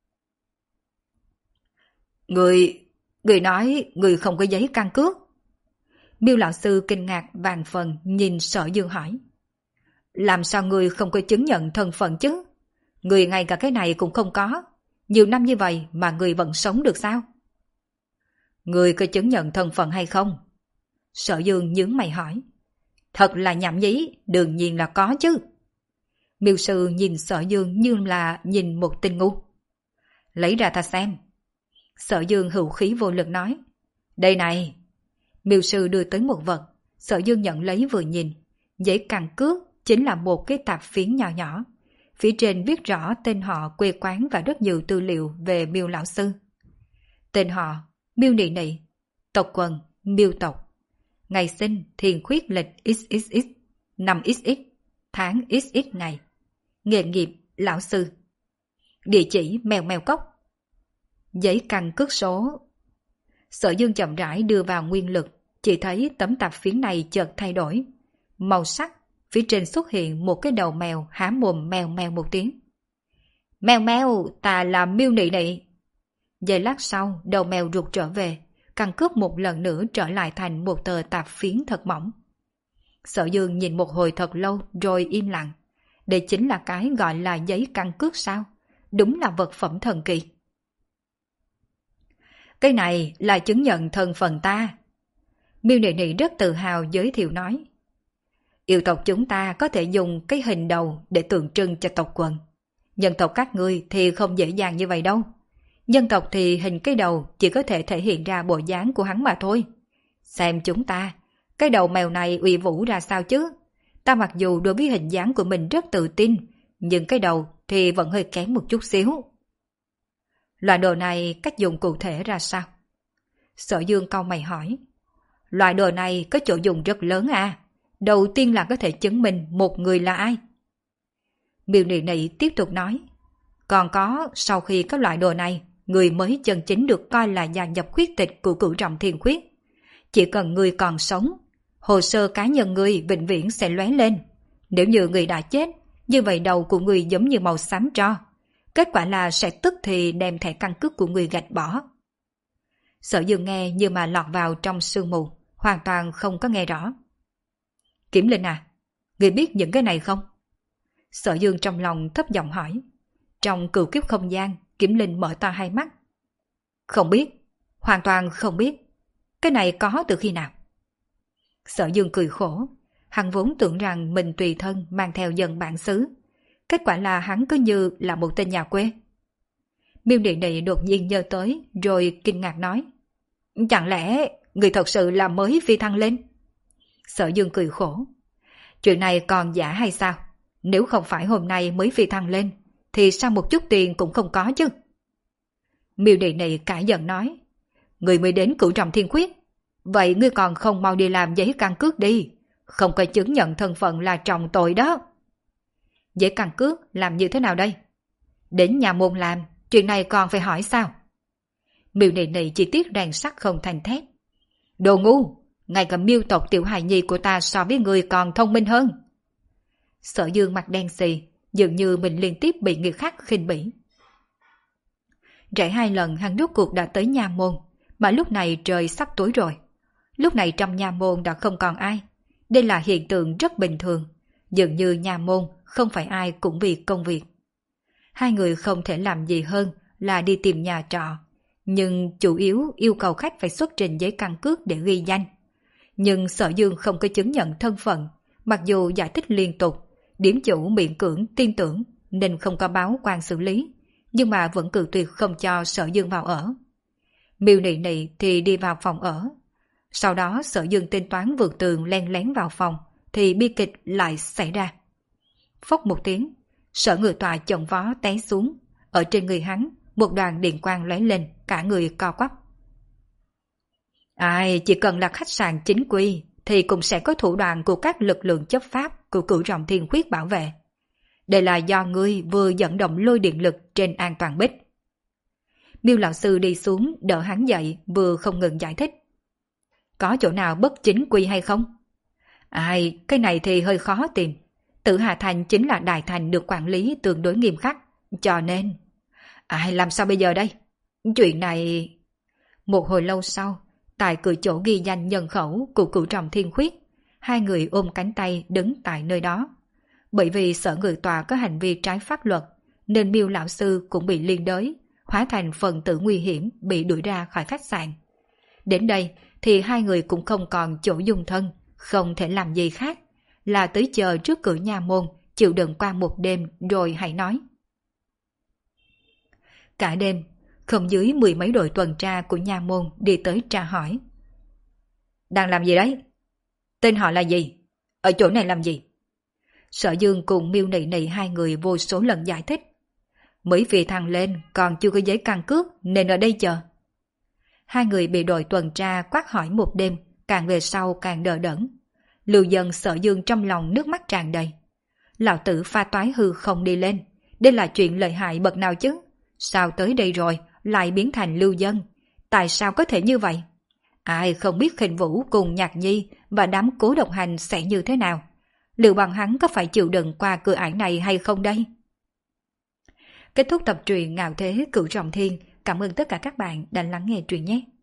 Người, người nói người không có giấy căn cước. Miêu lão sư kinh ngạc vạn phần nhìn Sở Dương hỏi. Làm sao người không có chứng nhận thân phận chứ? Người ngay cả cái này cũng không có. Nhiều năm như vậy mà người vẫn sống được sao? Người có chứng nhận thân phận hay không? Sở Dương nhướng mày hỏi. Thật là nhảm nhí, đương nhiên là có chứ. Miêu sư nhìn Sở Dương như là nhìn một tên ngu. Lấy ra ta xem. Sở Dương hữu khí vô lực nói. Đây này. Miêu sư đưa tới một vật. Sở Dương nhận lấy vừa nhìn. Giấy căn cước chính là một cái tạp phiến nhỏ nhỏ. Phía trên viết rõ tên họ, quê quán và rất nhiều tư liệu về Miêu lão sư. Tên họ Miêu Nị Nị, tộc quần Miêu tộc, ngày sinh Thiền Khuyết lịch ích ích ích, năm ích ích, tháng ích ích ngày, nghề nghiệp lão sư, địa chỉ Mèo Mèo Cốc, giấy căn cước số. Sở Dương chậm rãi đưa vào nguyên lực, chỉ thấy tấm tạp phiến này chợt thay đổi, màu sắc. Phía trên xuất hiện một cái đầu mèo há mồm mèo mèo một tiếng. Mèo mèo, ta là Miêu Nị Nị. Giây lát sau, đầu mèo rụt trở về, căn cước một lần nữa trở lại thành một tờ tạp phiến thật mỏng. Sở Dương nhìn một hồi thật lâu rồi im lặng. Đây chính là cái gọi là giấy căn cước sao? Đúng là vật phẩm thần kỳ. Cái này là chứng nhận thân phận ta. Miêu Nị Nị rất tự hào giới thiệu nói. Yêu tộc chúng ta có thể dùng cái hình đầu để tượng trưng cho tộc quần. Nhân tộc các ngươi thì không dễ dàng như vậy đâu. Nhân tộc thì hình cái đầu chỉ có thể thể hiện ra bộ dáng của hắn mà thôi. Xem chúng ta, cái đầu mèo này uy vũ ra sao chứ? Ta mặc dù đối với hình dáng của mình rất tự tin, nhưng cái đầu thì vẫn hơi kém một chút xíu. Loại đồ này cách dùng cụ thể ra sao? Sở Dương cau mày hỏi. Loại đồ này có chỗ dùng rất lớn à? Đầu tiên là có thể chứng minh một người là ai. Miêu Nị Nị tiếp tục nói. Còn có, sau khi có loại đồ này, người mới chân chính được coi là gia nhập khuyết tịch của cửu trọng thiên khuyết. Chỉ cần người còn sống, hồ sơ cá nhân người vĩnh viễn sẽ lóe lên. Nếu như người đã chết, như vậy đầu của người giống như màu xám tro. Kết quả là sẽ tức thì đem thẻ căn cước của người gạch bỏ. Sở Dương nghe như mà lọt vào trong sương mù, hoàn toàn không có nghe rõ. Kiểm Linh à, người biết những cái này không? Sở Dương trong lòng thấp giọng hỏi. Trong cửu kiếp không gian, Kiểm Linh mở to hai mắt. Không biết, hoàn toàn không biết. Cái này có từ khi nào? Sở Dương cười khổ. Hắn vốn tưởng rằng mình tùy thân mang theo dân bản xứ. Kết quả là hắn cứ như là một tên nhà quê. Miêu Nị Nị đột nhiên nhớ tới rồi kinh ngạc nói. Chẳng lẽ người thật sự là mới phi thăng lên? Sở Dương cười khổ. Chuyện này còn giả hay sao? Nếu không phải hôm nay mới phi thăng lên, thì sao một chút tiền cũng không có chứ? Miêu Nị Nị cãi giận nói. Người mới đến cửu trọng thiên khuyết. Vậy ngươi còn không mau đi làm giấy căn cước đi. Không có chứng nhận thân phận là trọng tội đó. Giấy căn cước làm như thế nào đây? Đến nhà môn làm, chuyện này còn phải hỏi sao? Miêu Nị Nị chỉ tiếc rèn sắt không thành thép. Đồ ngu! Ngay cả Miêu tộc tiểu hài nhi của ta so với người còn thông minh hơn. Sở Dương mặt đen xì, dường như mình liên tiếp bị người khác khinh bỉ. Rẽ hai lần hắn rốt cuộc đã tới nha môn, mà lúc này trời sắp tối rồi. Lúc này trong nha môn đã không còn ai. Đây là hiện tượng rất bình thường, dường như nha môn không phải ai cũng vì công việc. Hai người không thể làm gì hơn là đi tìm nhà trọ, nhưng chủ yếu yêu cầu khách phải xuất trình giấy căn cước để ghi danh. Nhưng Sở Dương không có chứng nhận thân phận, mặc dù giải thích liên tục, điểm chủ miễn cưỡng tin tưởng nên không có báo quan xử lý, nhưng mà vẫn cự tuyệt không cho Sở Dương vào ở. Miêu Nị Nị thì đi vào phòng ở. Sau đó Sở Dương tính toán vượt tường len lén vào phòng, thì bi kịch lại xảy ra. Phốc một tiếng, Sở Ngự Tọa chồng vó té xuống, ở trên người hắn một đoàn điện quang lóe lên, cả người co quắp. Ai, chỉ cần là khách sạn chính quy thì cũng sẽ có thủ đoạn của các lực lượng chấp pháp. của cửu trọng thiên khuyết bảo vệ. Đây là do ngươi vừa dẫn động lôi điện lực trên an toàn bích. Miêu lão sư đi xuống đỡ hắn dậy, vừa không ngừng giải thích. Có chỗ nào bất chính quy hay không? Ai, cái này thì hơi khó tìm. Tử Hà Thành chính là đại thành được quản lý tương đối nghiêm khắc, cho nên... Ai, làm sao bây giờ đây? Chuyện này... Một hồi lâu sau, tại cửa chỗ ghi danh nhân khẩu của cửu trọng thiên khuyết, hai người ôm cánh tay đứng tại nơi đó. Bởi vì sợ người tòa có hành vi trái pháp luật, nên Miêu lão sư cũng bị liên đới, hóa thành phần tử nguy hiểm bị đuổi ra khỏi khách sạn. Đến đây thì hai người cũng không còn chỗ dung thân, không thể làm gì khác, là tới chờ trước cửa nha môn, chịu đựng qua một đêm rồi hãy nói. Cả đêm, không dưới mười mấy đội tuần tra của nha môn đi tới tra hỏi. Đang làm gì đấy? Tên họ là gì? Ở chỗ này làm gì? Sở Dương cùng Miêu Nị Nị hai người vô số lần giải thích. Mới vì thằng lên còn chưa có giấy căn cước nên ở đây chờ. Hai người bị đội tuần tra quát hỏi một đêm, càng về sau càng đờ đẫn. Lưu Dân Sở Dương trong lòng nước mắt tràn đầy. Lão tử pha toái hư không đi lên, đây là chuyện lợi hại bậc nào chứ? Sao tới đây rồi lại biến thành Lưu Dân? Tại sao có thể như vậy? Ai không biết Khinh Vũ cùng Nhạc Nhi và đám cố độc hành sẽ như thế nào? Liệu bọn hắn có phải chịu đựng qua cửa ải này hay không đây? Kết thúc tập truyện Ngạo Thế Cửu Trọng Thiên. Cảm ơn tất cả các bạn đã lắng nghe truyện nhé.